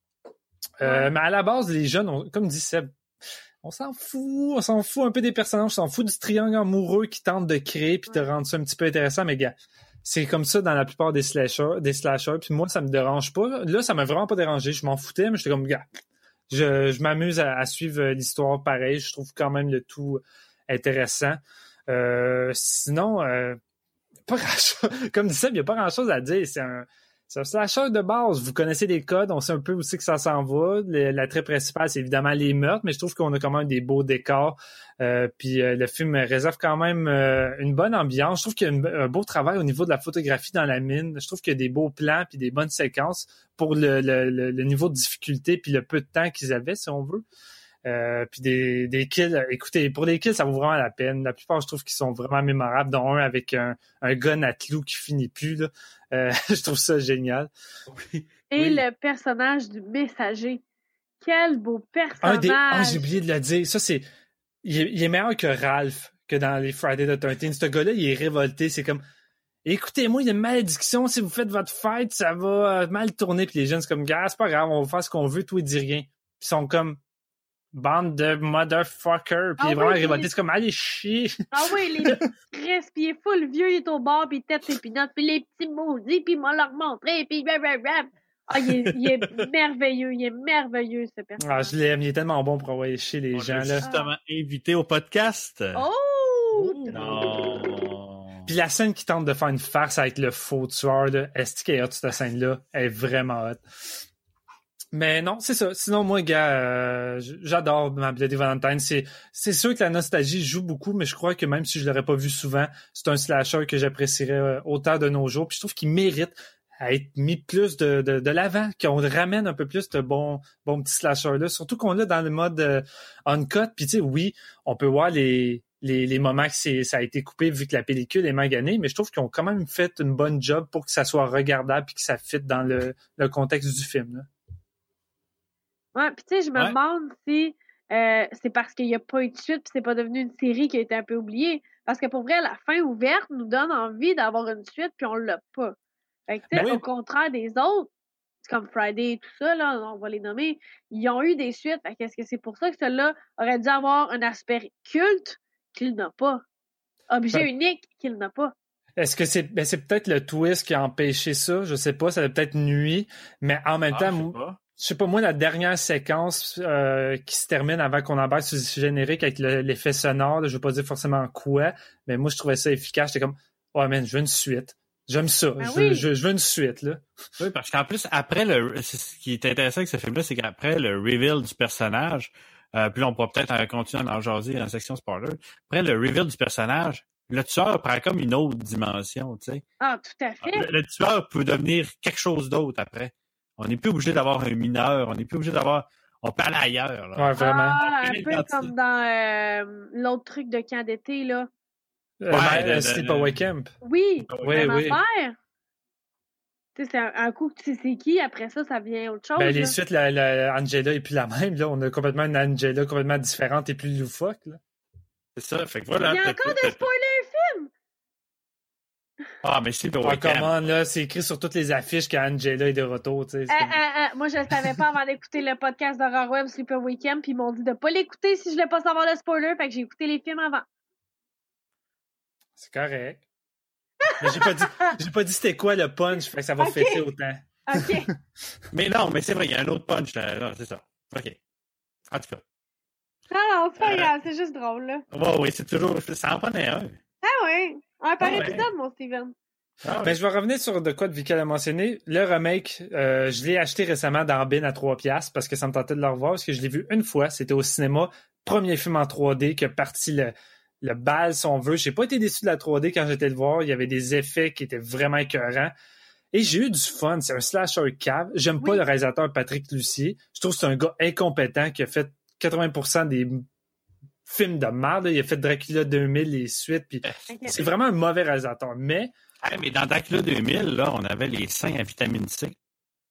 Euh, Ouais. Mais à la base, les jeunes, ont, comme dit Seb, on s'en fout, on s'en fout un peu des personnages, on s'en fout du triangle amoureux qui tente de créer puis de Ouais. rendre ça un petit peu intéressant, mais gars, c'est comme ça dans la plupart des slashers, des slashers, puis moi, ça me dérange pas. Là, ça m'a vraiment pas dérangé, je m'en foutais, mais j'étais comme, gars, je, je m'amuse à, à suivre l'histoire pareil, je trouve quand même le tout intéressant. Euh, sinon, euh, pas grand-chose, comme dit Seb, il n'y a pas grand-chose à dire, c'est un... C'est un slasher de base. Vous connaissez les codes, on sait un peu aussi que ça s'en va. Le, l'attrait principal, c'est évidemment les meurtres, mais je trouve qu'on a quand même des beaux décors. Euh, puis euh, le film réserve quand même euh, une bonne ambiance. Je trouve qu'il y a une, un beau travail au niveau de la photographie dans la mine. Je trouve qu'il y a des beaux plans puis des bonnes séquences pour le, le, le, le niveau de difficulté puis le peu de temps qu'ils avaient, si on veut. Euh, puis des, des kills, écoutez, pour les kills, ça vaut vraiment la peine. La plupart, je trouve qu'ils sont vraiment mémorables, dont un avec un, un gun à clous qui finit plus, là. Euh, je trouve ça génial. Et Oui. le personnage du messager. Quel beau Un personnage. des, ah, j'ai oublié de le dire. Ça, c'est, il est, il est meilleur que Ralph, que dans les Friday the thirteenth. Ce gars-là, il est révolté. C'est comme, écoutez-moi, il y a une malédiction. Si vous faites votre fête, ça va mal tourner. Puis les jeunes, c'est comme, gars, c'est pas grave, on va faire ce qu'on veut, toi, il dit rien. Puis ils sont comme, bande de motherfucker. Puis Ah il est vraiment oui, révolté. puis- C'est comme, allez chier. Ah oui, les stress, pis il est full vieux, il est au bord, pis il tête ses pinottes, pis les petits maudits, pis il m'a leur montré, pis rap, rap, rap. Ah, il est, il est merveilleux, il est merveilleux, ce Ah, personnage. je l'aime. Il est tellement bon pour envoyer chier les On gens, l'a là. justement invité au podcast. Oh! Non. Puis la scène qui tente de faire une farce avec le faux tueur, là, est-ce qu'elle est hot, cette scène-là? Elle est vraiment hot. Mais non, c'est ça. Sinon, moi, gars, euh, j'adore ma Bloody Valentine. C'est, c'est sûr que la nostalgie joue beaucoup, mais je crois que même si je l'aurais pas vu souvent, c'est un slasher que j'apprécierais autant de nos jours. Puis je trouve qu'il mérite à être mis plus de, de, de l'avant, qu'on ramène un peu plus de bons bon petits slashers-là. Surtout qu'on l'a dans le mode euh, uncut. Puis tu sais, oui, on peut voir les... Les, les moments que c'est, ça a été coupé vu que la pellicule est maganée, mais je trouve qu'ils ont quand même fait une bonne job pour que ça soit regardable et que ça fitte dans le, le contexte du film. Là. Ouais, pis tu sais, je me Ouais. demande si euh, c'est parce qu'il n'y a pas eu de suite pis c'est pas devenu une série qui a été un peu oubliée. Parce que pour vrai, la fin ouverte nous donne envie d'avoir une suite puis on l'a pas. Fait que tu sais, Ben oui. au contraire des autres, comme Friday et tout ça, là, on va les nommer, ils ont eu des suites. Fait qu'est-ce que c'est pour ça que celui-là aurait dû avoir un aspect culte qu'il n'a pas? Objet Ben, unique qu'il n'a pas. Est-ce que c'est ben c'est peut-être le twist qui a empêché ça? Je sais pas, ça a peut-être nuit, mais en même Ah, temps, je sais moi, pas. je sais pas, moi, la dernière séquence euh, qui se termine avant qu'on embarque sur le générique avec le- l'effet sonore, là, je veux pas dire forcément quoi, mais moi, je trouvais ça efficace. J'étais comme, oh man, je veux une suite. J'aime ça. Ben je, veux, oui. je, je veux une suite, là. Oui, parce qu'en plus, après le, c'est ce qui est intéressant avec ce film-là, c'est qu'après le reveal du personnage, euh, puis là, on pourra peut-être en continuer à en jaser dans la section spoiler. Après le reveal du personnage, le tueur prend comme une autre dimension, tu sais. Ah, tout à fait. Le, le tueur peut devenir quelque chose d'autre après. On n'est plus obligé d'avoir un mineur, on n'est plus obligé d'avoir, on peut aller ailleurs, là. Ouais, vraiment. Ah, un Quelle peu identité. comme dans euh, l'autre truc de camp d'été, là. Euh, Ouais, ben, de- de- Sleepaway Camp. Oui, Oui, même oui. affaire. Tu sais, c'est un, un coup que tu sais c'est qui, après ça, ça devient autre chose. Ben, les là. suites, la, la, Angela est plus la même, là. On a complètement une Angela complètement différente et plus loufoque, là. C'est ça, fait que voilà. Il y a t'as- encore t'as- des spoilers! Ah, mais c'est Oh, comment, là, c'est écrit sur toutes les affiches qu'Angela est de retour, tu sais. c'est Euh, comme- euh, euh, moi, je le savais pas avant d'écouter le podcast d'Horror Web Sleeper Weekend, puis ils m'ont dit de pas l'écouter si je voulais pas savoir le spoiler, fait que j'ai écouté les films avant. C'est correct. Mais j'ai pas dit, j'ai pas dit c'était quoi le punch, fait que ça va Ok. fêter autant. OK. Mais non, mais c'est vrai, il y a un autre punch, là, là, c'est ça. OK. En tout cas. Non, non, c'est pas Euh. grave, c'est juste drôle, là. Ouais, oui, c'est toujours, ça en prenait un. Ah ouais, un par Ah ouais. épisode, mon Steven. Ah, Ben, je vais revenir sur de quoi de Vika l'a mentionné. Le remake, euh, je l'ai acheté récemment dans Bin à trois piastres parce que ça me tentait de le revoir parce que je l'ai vu une fois. C'était au cinéma. Premier film en trois D qui a parti le, le bal, si on veut. J'ai pas été déçu de la trois D quand j'étais le voir. Il y avait des effets qui étaient vraiment écœurants. Et j'ai eu du fun. C'est un slasher cave. J'aime Oui. pas le réalisateur Patrick Lucier. Je trouve que c'est un gars incompétent qui a fait quatre-vingts pour cent des films de merde. Il a fait Dracula deux mille, les suites. Puis Ok. c'est vraiment un mauvais réalisateur. Mais Hey, mais dans Dracula deux mille, là, on avait les seins à vitamine C.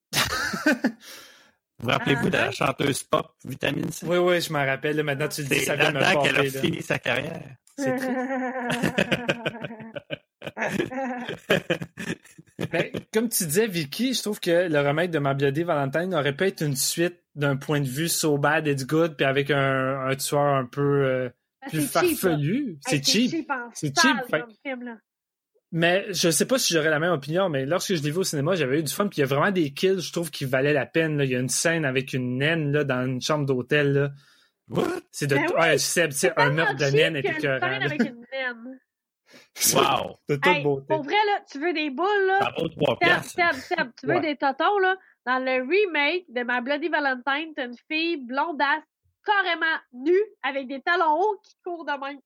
Vous vous rappelez-vous Ah, de la hein? chanteuse pop vitamine C? oui, oui, je m'en rappelle. Là, maintenant, tu le dis, C'est ça vient de me là-dedans qu'elle a popper, là. fini sa carrière. C'est triste. Mais comme tu disais, Vicky, je trouve que le remake de My Bloody Valentine aurait pu être une suite d'un point de vue so bad it's good, puis avec un, un tueur un peu euh, plus C'est cheap, là. farfelu. Hey, C'est cheap. en C'est salle, cheap, fait- comme film, là. Mais je sais pas si j'aurais la même opinion, mais lorsque je l'ai vu au cinéma, j'avais eu du fun, puis il y a vraiment des kills, je trouve, qui valaient la peine. Là. Il y a une scène avec une naine là, dans une chambre d'hôtel. Là. What? C'est de Ben oui, ouais, Seb, c'est un tellement meurtre de cheap naine qu'il y a une écœurant. scène là. avec une naine. Wow! De toute Hey, beauté. pour vrai, là, tu veux des boules, Ça là? vaut trois Seb, piastres. Seb, Seb, tu veux Ouais. des totons, là? Dans le remake de My Bloody Valentine, t'as une fille blondasse, carrément nue, avec des talons hauts qui courent de même.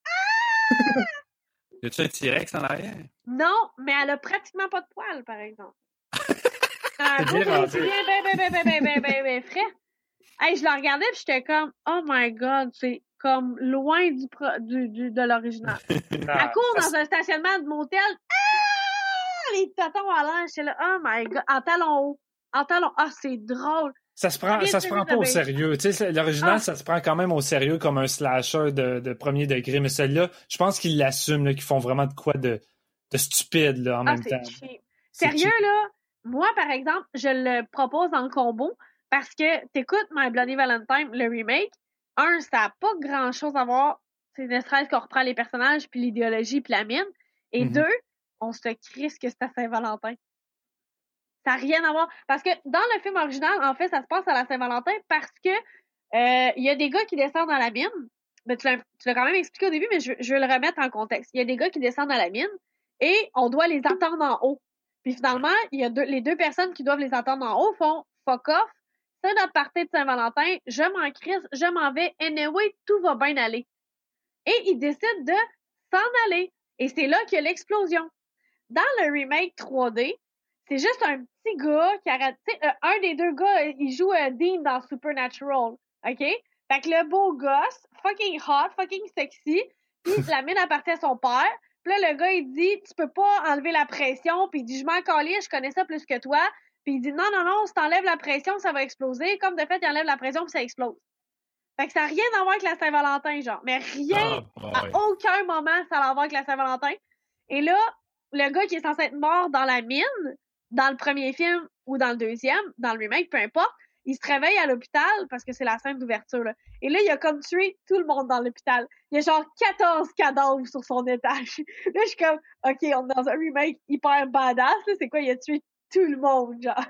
Y a-tu un T-Rex en arrière? Non, mais elle a pratiquement pas de poils, par exemple. Un C'est beau bien rendu. brésilien, ben, ben, ben, ben, ben, ben, ben, ben, frais. Hey, je la regardais pis j'étais comme, oh my god, c'est comme loin du, pro- du, du de l'original. Ah, Elle court ça, dans un stationnement de motel. Ah! Les totons à l'air. J'étais là, oh my god, en talons hauts. En talons, ah, c'est drôle. Ça se prend, Bien ça se sûr, prend pas au Isabelle. sérieux. Tu sais, l'original, Ah. ça se prend quand même au sérieux comme un slasher de, de premier degré. Mais celui-là, je pense qu'ils l'assument, là, qu'ils font vraiment de quoi de, de stupide, là, en Ah, même c'est temps. cheap. C'est Sérieux, cheap. là, moi, par exemple, je le propose en combo parce que t'écoutes My Bloody Valentine, le remake. Un, ça n'a pas grand chose à voir. C'est ne serait-ce qu'on reprend les personnages, puis l'idéologie, puis la mine. Et Mhm. deux, on se crisse que c'est à Saint-Valentin. Ça n'a rien à voir. Parce que dans le film original, en fait, ça se passe à la Saint-Valentin parce que euh, il y a des gars qui descendent dans la mine. Ben, tu l'as tu l'as quand même expliqué au début, mais je, je vais le remettre en contexte. Il y a des gars qui descendent dans la mine et on doit les attendre en haut. Puis finalement, il y a deux, les deux personnes qui doivent les attendre en haut font fuck off. C'est notre partie de Saint-Valentin. Je m'en crisse, je m'en vais. Anyway, tout va bien aller. Et ils décident de s'en aller. Et c'est là qu'il y a l'explosion. Dans le remake trois D, c'est juste un petit gars qui arrête. Tu sais, euh, un des deux gars, il joue euh, Dean dans Supernatural. OK? Fait que le beau gosse, fucking hot, fucking sexy, puis la mine appartient à son père. Puis là, le gars, il dit, tu peux pas enlever la pression. Puis il dit, je m'en calais, je connais ça plus que toi. Puis il dit, non, non, non, si t'enlèves la pression, ça va exploser. Comme de fait, il enlève la pression, puis ça explose. Fait que ça n'a rien à voir avec la Saint-Valentin, genre. Mais rien, Ah, à boy. aucun moment, ça a à voir avec la Saint-Valentin. Et là, le gars qui est censé être mort dans la mine, dans le premier film, ou dans le deuxième, dans le remake, peu importe, il se réveille à l'hôpital parce que c'est la scène d'ouverture, là. Et là, il a comme tué tout le monde dans l'hôpital. Il y a genre quatorze cadavres sur son étage. Là, je suis comme, OK, on est dans un remake hyper badass, là. C'est quoi? Il a tué tout le monde, genre.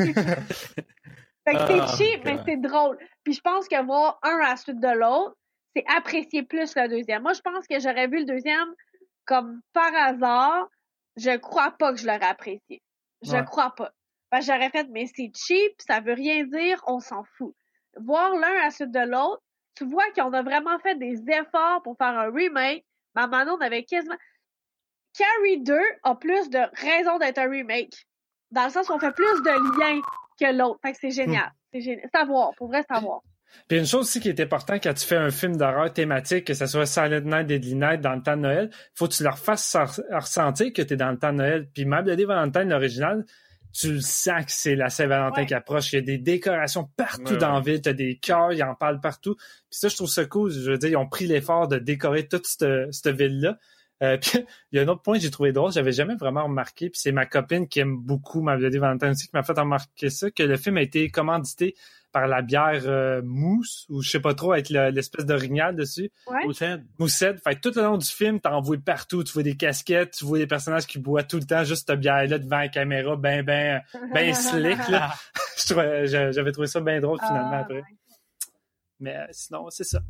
Fait que c'est Ah, cheap, ok. mais c'est drôle. Puis je pense que voir un à la suite de l'autre, c'est apprécier plus le deuxième. Moi, je pense que j'aurais vu le deuxième comme par hasard. Je crois pas que je l'aurais apprécié. Je Ouais. crois pas. Parce que j'aurais fait, mais c'est cheap, ça veut rien dire, on s'en fout. Voir l'un à la suite de l'autre, tu vois qu'on a vraiment fait des efforts pour faire un remake. Mais à un moment donné, on avait quasiment... Carrie deux a plus de raisons d'être un remake. Dans le sens qu'on fait plus de liens que l'autre. Fait que c'est génial. C'est génial. C'est à voir. Pour vrai, c'est à voir. Puis une chose aussi qui est importante quand tu fais un film d'horreur thématique, que ce soit Silent Night, Deadly Night dans le temps de Noël, faut que tu leur fasses ressentir que t'es dans le temps de Noël. Puis même le Valentine, l'original, tu le sens que c'est la Saint-Valentin Ouais. qui approche. Il y a des décorations partout Ouais, dans la ouais. ville. T'as des cœurs, ils en parlent partout. Puis ça, je trouve ça cool. Je veux dire, ils ont pris l'effort de décorer toute cette, cette ville-là. Euh, puis il y a un autre point que j'ai trouvé drôle, j'avais jamais vraiment remarqué, puis c'est ma copine qui aime beaucoup ma Bloody Valentine aussi qui m'a fait remarquer ça, que le film a été commandité par la bière euh, mousse, ou je sais pas trop, avec le- l'espèce d'orignal dessus. Ouais. Moussette. Moussette. Fait que tout le long du film, t'en vois partout, tu vois des casquettes, tu vois des personnages qui boivent tout le temps juste cette bière-là devant la caméra, ben, ben, ben slick, là. Je trouvais- j'a- J'avais trouvé ça bien drôle finalement Ah, après. ouais. Mais euh, sinon, c'est ça.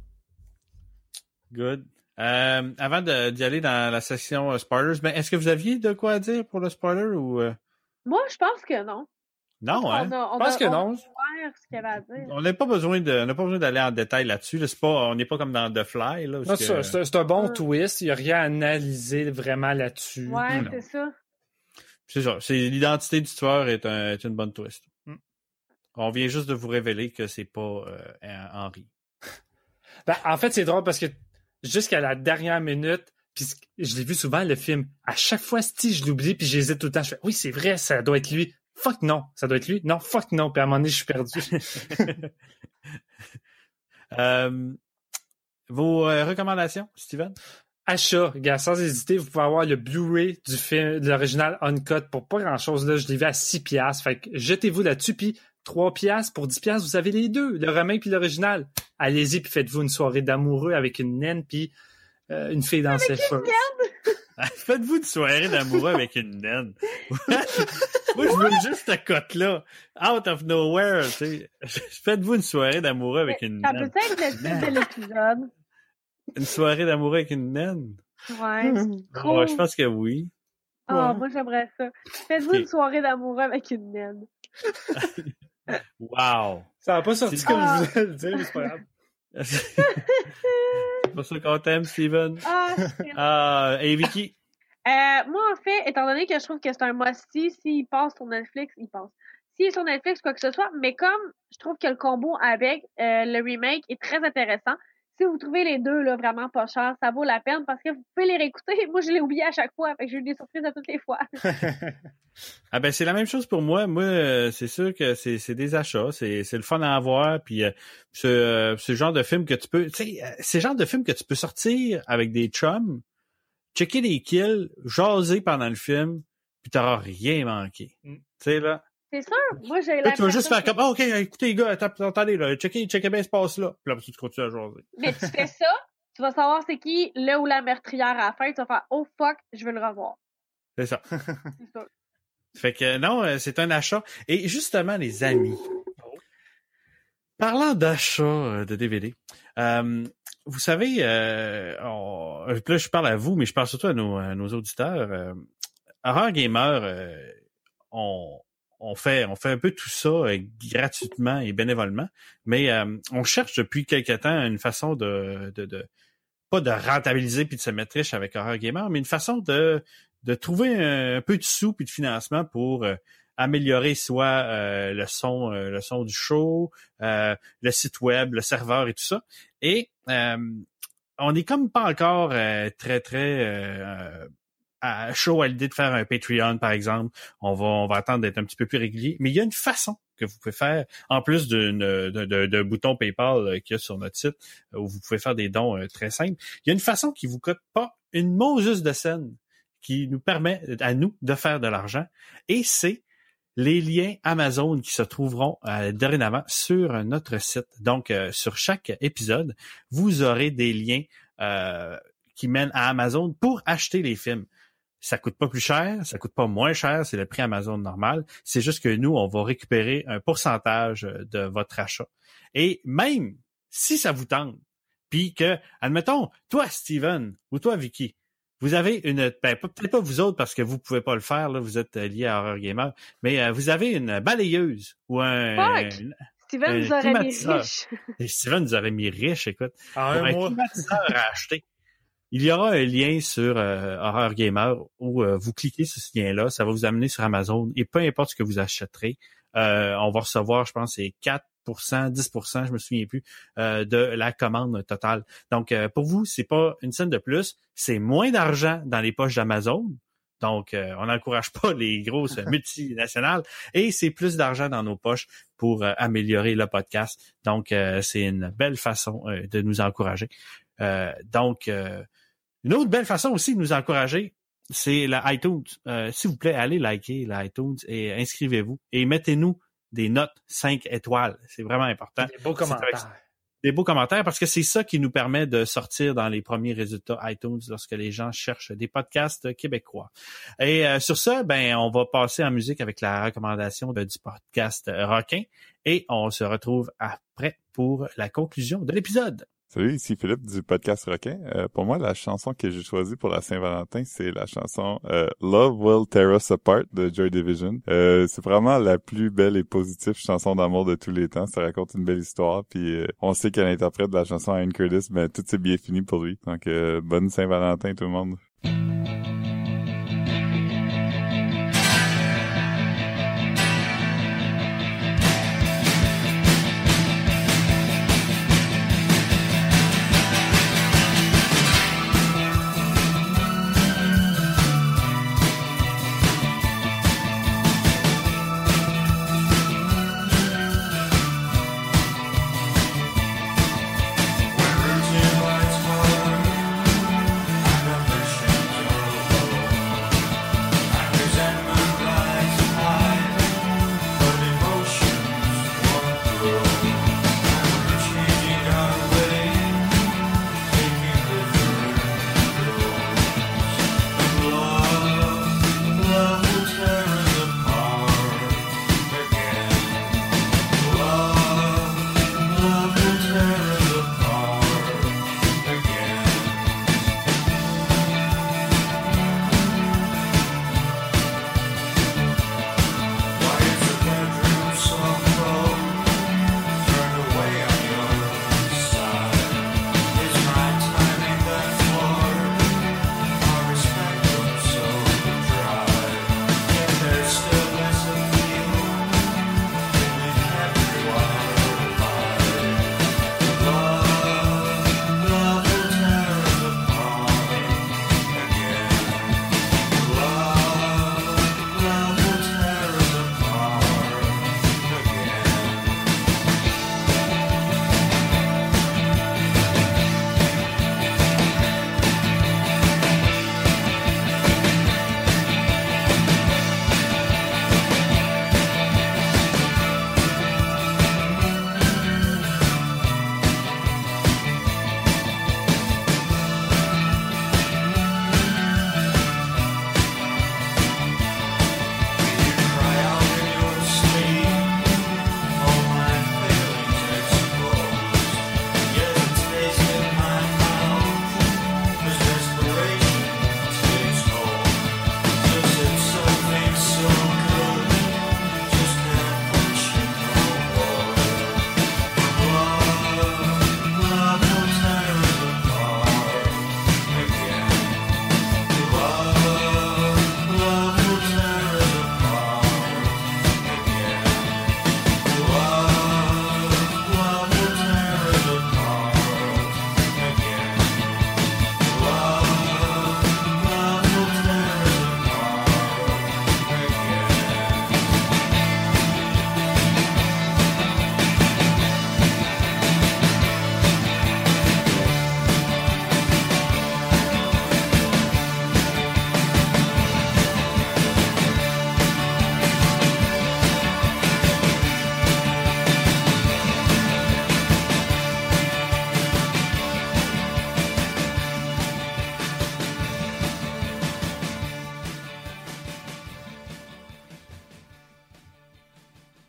Good. Euh, avant de- d'y aller dans la section euh, spoilers, ben, est-ce que vous aviez de quoi dire pour le spoiler ou... euh, Moi, je pense que non. Non, hein? On a, on Je pense a- que on a non. ouvert ce qu'il y avait à dire. On n'a pas besoin de, on n'a pas besoin d'aller en détail là-dessus. Là. C'est pas, on n'est pas comme dans The Fly, là. où Non, ce c'est que- ça, c'est c'est un bon Ah. twist. Il n'y a rien à analyser vraiment là-dessus. Ouais, non. c'est ça. C'est ça. C'est l'identité du tueur est, un, est une bonne twist. Mm. On vient juste de vous révéler que c'est pas euh, Henry. Ben, en fait, c'est drôle parce que jusqu'à la dernière minute, puis je l'ai vu souvent le film, à chaque fois, si je l'oublie, puis j'hésite tout le temps, je fais oui, c'est vrai, ça doit être lui. Fuck non, ça doit être lui. Non, fuck non. Puis à un moment donné, je suis perdu. euh, vos euh, recommandations, Steven? Achat, gars, sans hésiter, vous pouvez avoir le Blu-ray du film, de l'original Uncut pour pas grand-chose. Là, je l'ai vu à six piastres. Fait que jetez-vous là-dessus, puis trois piastres pour dix piastres, vous avez les deux, le remake puis l'original. Allez-y, puis faites-vous une soirée d'amoureux avec une naine puis euh, une fille dans ses cheveux. Faites-vous une soirée d'amoureux avec une naine. Moi, je veux juste cette cote-là. Out of nowhere, tu sais. Faites-vous une soirée d'amoureux avec une Ça naine. peut être le titre de l'épisode. Une soirée d'amoureux avec une naine? Ouais. Cool. Ouais, je pense que oui. Ah, Ouais. moi, j'aimerais ça. Faites-vous Ok. une soirée d'amoureux avec une naine. Wow. Ça va pas sorti C'est- comme Ah. je voulais le dire, mais c'est pas grave. C'est pas ça qu'on t'aime, Steven. Ah, c'est- Ah, et Vicky? Euh, moi, en fait, étant donné que je trouve que c'est un must-see, s'il passe sur Netflix, il passe. S'il est sur Netflix, quoi que ce soit, mais comme je trouve que le combo avec euh, le remake est très intéressant, si vous trouvez les deux là vraiment pas chers, ça vaut la peine parce que vous pouvez les réécouter. Moi, je l'ai oublié à chaque fois, fait que j'ai eu des surprises à toutes les fois. Ah ben c'est la même chose pour moi. Moi, euh, c'est sûr que c'est c'est des achats, c'est c'est le fun à avoir. Puis euh, ce euh, ce genre de film que tu peux, tu sais, euh, c'est le genre de film que tu peux sortir avec des chums, checker les kills, jaser pendant le film, puis t'auras rien manqué. Mm. Tu sais là. C'est sûr. Moi, j'ai Là, tu vas juste faire que- comme, ah, ok, écoutez les gars, attends, attendez là, checkez, checkez bien ce passe là. Puis là, tu continues à jaser. Mais tu fais ça, tu vas savoir c'est qui le ou la meurtrière à la fin, tu vas faire oh fuck, je veux le revoir. C'est ça. C'est sûr. Fait que non, euh, c'est un achat. Et justement, les amis, parlant d'achat euh, de D V D, euh, vous savez, euh, on- là je parle à vous, mais je parle surtout à nos, à nos auditeurs. Euh, Horreur Gamer, euh, on, on fait on fait un peu tout ça euh, gratuitement et bénévolement, mais euh, on cherche depuis quelque temps une façon de, de, de pas de rentabiliser puis de se mettre riche avec Horror Gamer, mais une façon de de trouver un, un peu de sous puis de financement pour euh, améliorer soit euh, le son euh, le son du show, euh, le site web, le serveur et tout ça. Et euh, on est comme pas encore euh, très très euh, à chaud à l'idée de faire un Patreon par exemple. On va on va attendre d'être un petit peu plus régulier, mais il y a une façon que vous pouvez faire en plus d'une de, de, de bouton PayPal euh, qu'il y a sur notre site euh, où vous pouvez faire des dons euh, très simples. Il y a une façon qui vous coûte pas une mot juste de scène qui nous permet à nous de faire de l'argent et c'est les liens Amazon qui se trouveront euh, dorénavant sur notre site. Donc, euh, sur chaque épisode, vous aurez des liens euh, qui mènent à Amazon pour acheter les films. Ça coûte pas plus cher, ça coûte pas moins cher, c'est le prix Amazon normal. C'est juste que nous, on va récupérer un pourcentage de votre achat. Et même si ça vous tente, puis que, admettons, toi, Steven, ou toi, Vicky, vous avez une, ben, peut-être pas vous autres parce que vous pouvez pas le faire, là, vous êtes liés à Horror Gamer, mais euh, vous avez une balayeuse ou un... Fuck! Une, Steven un nous aurait mis climatiseur. riche. Et Steven nous aurait mis riche, écoute. En Pour un un mois. climatiseur à acheter. Il y aura un lien sur euh, Horror Gamer où euh, vous cliquez sur ce lien-là, ça va vous amener sur Amazon et peu importe ce que vous achèterez, euh, on va recevoir, je pense, c'est quatre pour cent, dix pour cent, je me souviens plus, euh, de la commande totale. Donc, euh, pour vous, c'est pas une scène de plus, c'est moins d'argent dans les poches d'Amazon. Donc, euh, on n'encourage pas les grosses multinationales et c'est plus d'argent dans nos poches pour euh, améliorer le podcast. Donc, euh, c'est une belle façon euh, de nous encourager. Euh, donc, euh, une autre belle façon aussi de nous encourager, c'est la iTunes. Euh, s'il vous plaît, allez liker la iTunes et inscrivez-vous et mettez-nous des notes cinq étoiles. C'est vraiment important. Des beaux commentaires. Des beaux commentaires parce que c'est ça qui nous permet de sortir dans les premiers résultats iTunes lorsque les gens cherchent des podcasts québécois. Et euh, sur ça, ben on va passer en musique avec la recommandation de, du podcast Requin et on se retrouve après pour la conclusion de l'épisode. Salut, ici Philippe du podcast Requin. Euh, pour moi, la chanson que j'ai choisie pour la Saint-Valentin, c'est la chanson euh, Love Will Tear Us Apart de Joy Division. Euh, c'est vraiment la plus belle et positive chanson d'amour de tous les temps. Ça raconte une belle histoire, puis euh, on sait qu'elle interprète de la chanson Ian Curtis, mais tout c'est bien fini pour lui. Donc, euh, bonne Saint-Valentin tout le monde. Too much fun. I remember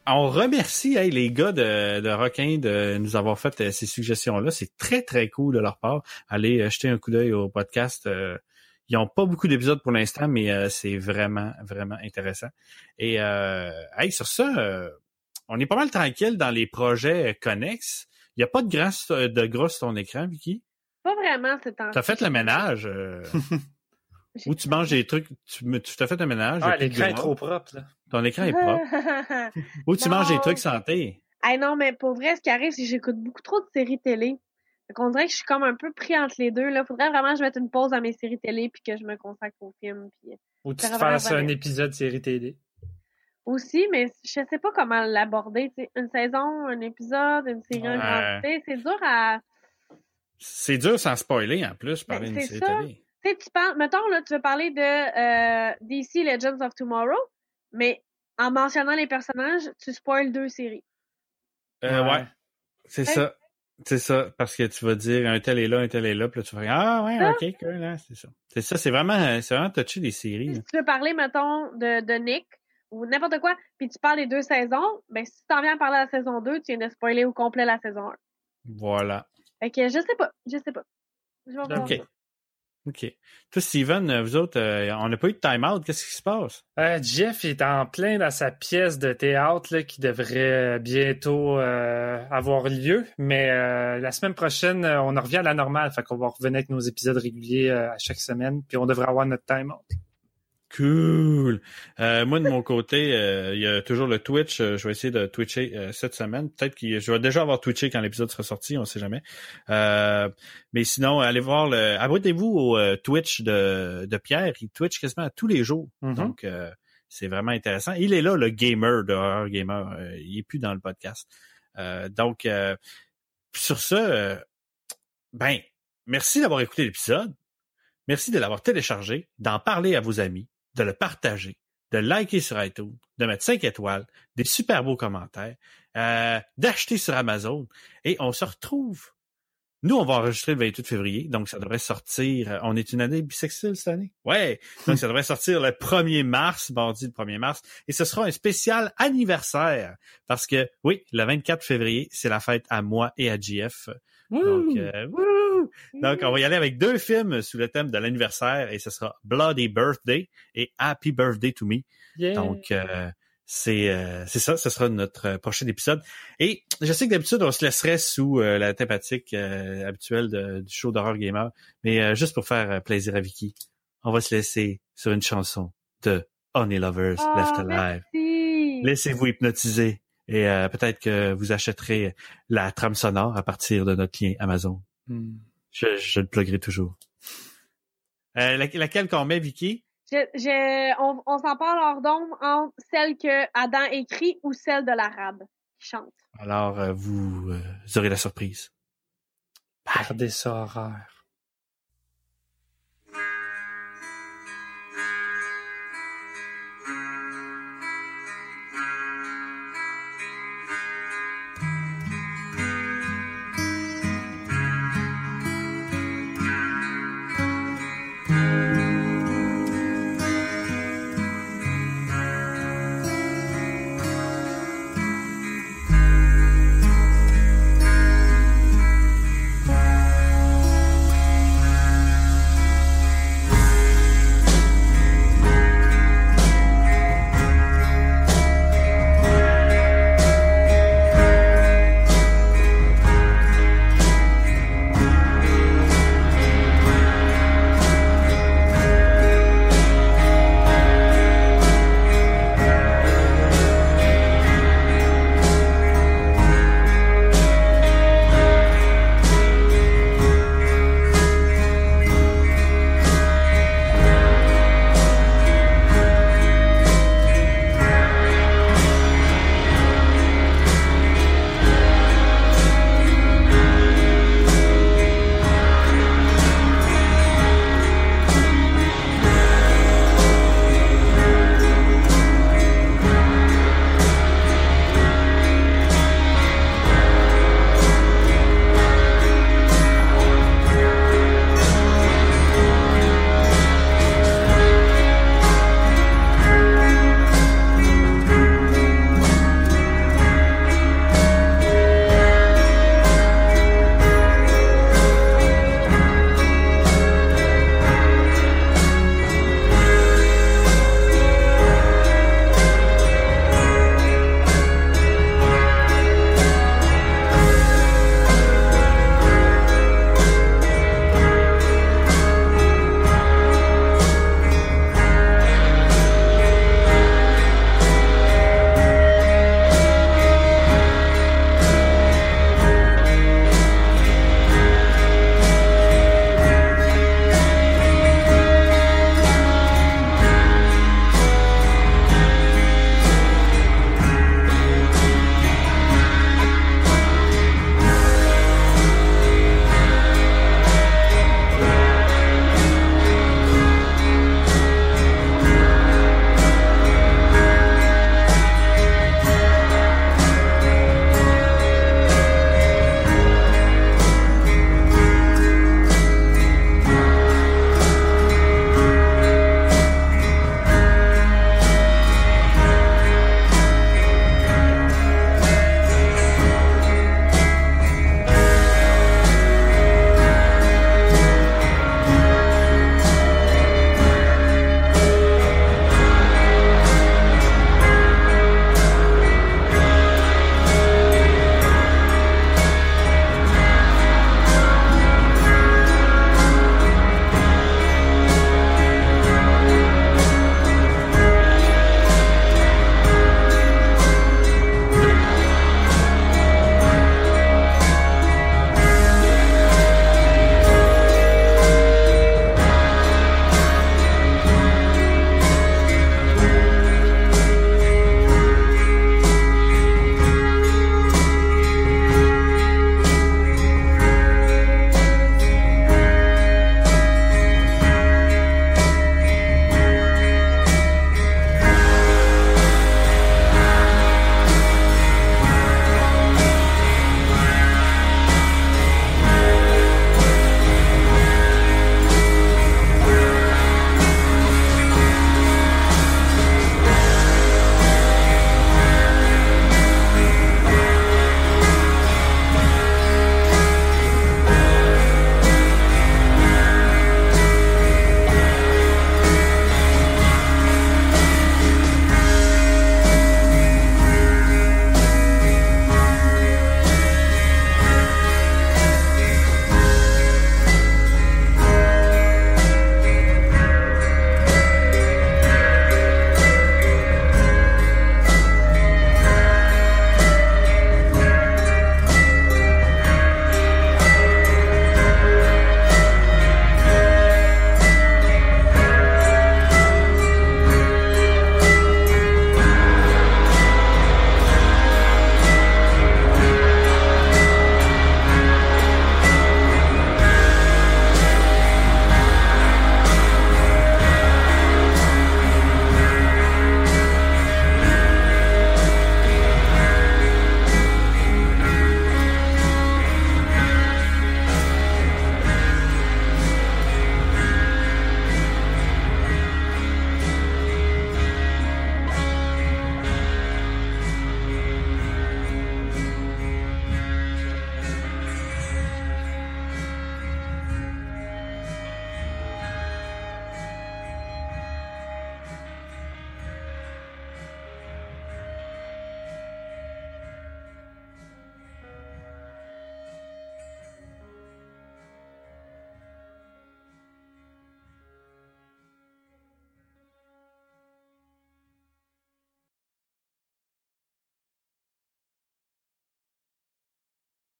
on remercie hey, les gars de, de Requin de nous avoir fait euh, ces suggestions-là. C'est très, très cool de leur part. Allez euh, jeter un coup d'œil au podcast. Euh, ils n'ont pas beaucoup d'épisodes pour l'instant, mais euh, c'est vraiment, vraiment intéressant. Et euh, hey, sur ça, euh, on est pas mal tranquille dans les projets connexes. Il n'y a pas de, grand, de gros sur ton écran, Vicky? Pas vraiment, c'est temps. T'as fait le ménage? Euh... Ou tu manges des trucs, tu, tu t'as fait un ménage. Ah, l'écran est trop propre, là. Ton écran est propre. Ou tu Non. manges des trucs santé. Hey, non, mais pour vrai, ce qui arrive, c'est que j'écoute beaucoup trop de séries télé. Fait qu'on dirait que je suis comme un peu pris entre les deux, là. Faudrait vraiment que je mette une pause à mes séries télé puis que je me consacre aux films. Puis... Ou tu Ça te va fasses vraiment un bien. épisode série télé. Aussi, mais je sais pas comment l'aborder. Tu sais, une saison, un épisode, une série, un Ouais. grand. Tu sais, c'est dur à. C'est dur sans spoiler, en plus, parler Ben, d'une c'est série ça. télé. Tu sais, tu parles, mettons, là, tu veux parler de euh, D C Legends of Tomorrow, mais en mentionnant les personnages, tu spoil deux séries. Euh, ouais. Ouais. C'est Hey. ça. C'est ça. Parce que tu vas dire un tel est là, un tel est là, puis là, tu vas dire, ah, ouais, Ça. ok, cool, là, c'est ça. C'est ça, c'est vraiment, c'est vraiment touché des séries, là. Si tu veux parler, mettons, de, de Nick ou n'importe quoi, puis tu parles des deux saisons, ben si tu t'en viens à parler de la saison deux, tu viens de spoiler au complet la saison un. Voilà. Fait que je sais pas, je sais pas. Je vais voir. Ok. OK. Toi, Steven, euh, vous autres, euh, on n'a pas eu de time-out. Qu'est-ce qui se passe? Euh, Jeff est en plein dans sa pièce de théâtre là, qui devrait bientôt euh, avoir lieu. Mais euh, la semaine prochaine, euh, on en revient à la normale. Fait qu'on va revenir avec nos épisodes réguliers euh, à chaque semaine. Puis on devrait avoir notre time-out. Cool. Euh, moi, de mon côté, euh, il y a toujours le Twitch. Euh, je vais essayer de twitcher euh, cette semaine. Peut-être que je vais déjà avoir twitché quand l'épisode sera sorti, on sait jamais. Euh, mais sinon, allez voir le. Abonnez-vous au euh, Twitch de, de Pierre. Il twitch quasiment tous les jours. Mm-hmm. Donc, euh, c'est vraiment intéressant. Il est là, le gamer de Horror Gamer. Euh, il est plus dans le podcast. Euh, donc, euh, sur ce, euh, ben, merci d'avoir écouté l'épisode. Merci de l'avoir téléchargé, d'en parler à vos amis, de le partager, de liker sur iTunes, de mettre cinq étoiles, des super beaux commentaires, euh, d'acheter sur Amazon. Et on se retrouve. Nous, on va enregistrer le vingt-huit février, donc ça devrait sortir... On est une année bisexuelle cette année? Ouais! Donc ça devrait sortir le premier mars, mardi le premier mars, et ce sera un spécial anniversaire, parce que, oui, le vingt-quatre février, c'est la fête à moi et à J F. Donc, euh, wouh! Donc, on va y aller avec deux films sous le thème de l'anniversaire, et ce sera Bloody Birthday et Happy Birthday to Me. Yeah. Donc, euh, c'est euh, c'est ça, ce sera notre euh, prochain épisode. Et je sais que d'habitude, on se laisserait sous euh, la thématique euh, habituelle de, du show d'Horror Gamer, mais euh, juste pour faire euh, plaisir à Vicky, on va se laisser sur une chanson de Honey Lovers Oh, Left Alive. merci. Laissez-vous hypnotiser et euh, peut-être que vous achèterez la trame sonore à partir de notre lien Amazon. Mm. Je, je le pluggerai toujours. Euh, la- laquelle qu'on met, Vicky? Je, je, on, on s'en parle hors d'ombre entre celle que Adam écrit ou celle de l'arabe qui chante. Alors, euh, vous, euh, vous aurez la surprise. Gardez ça horreur.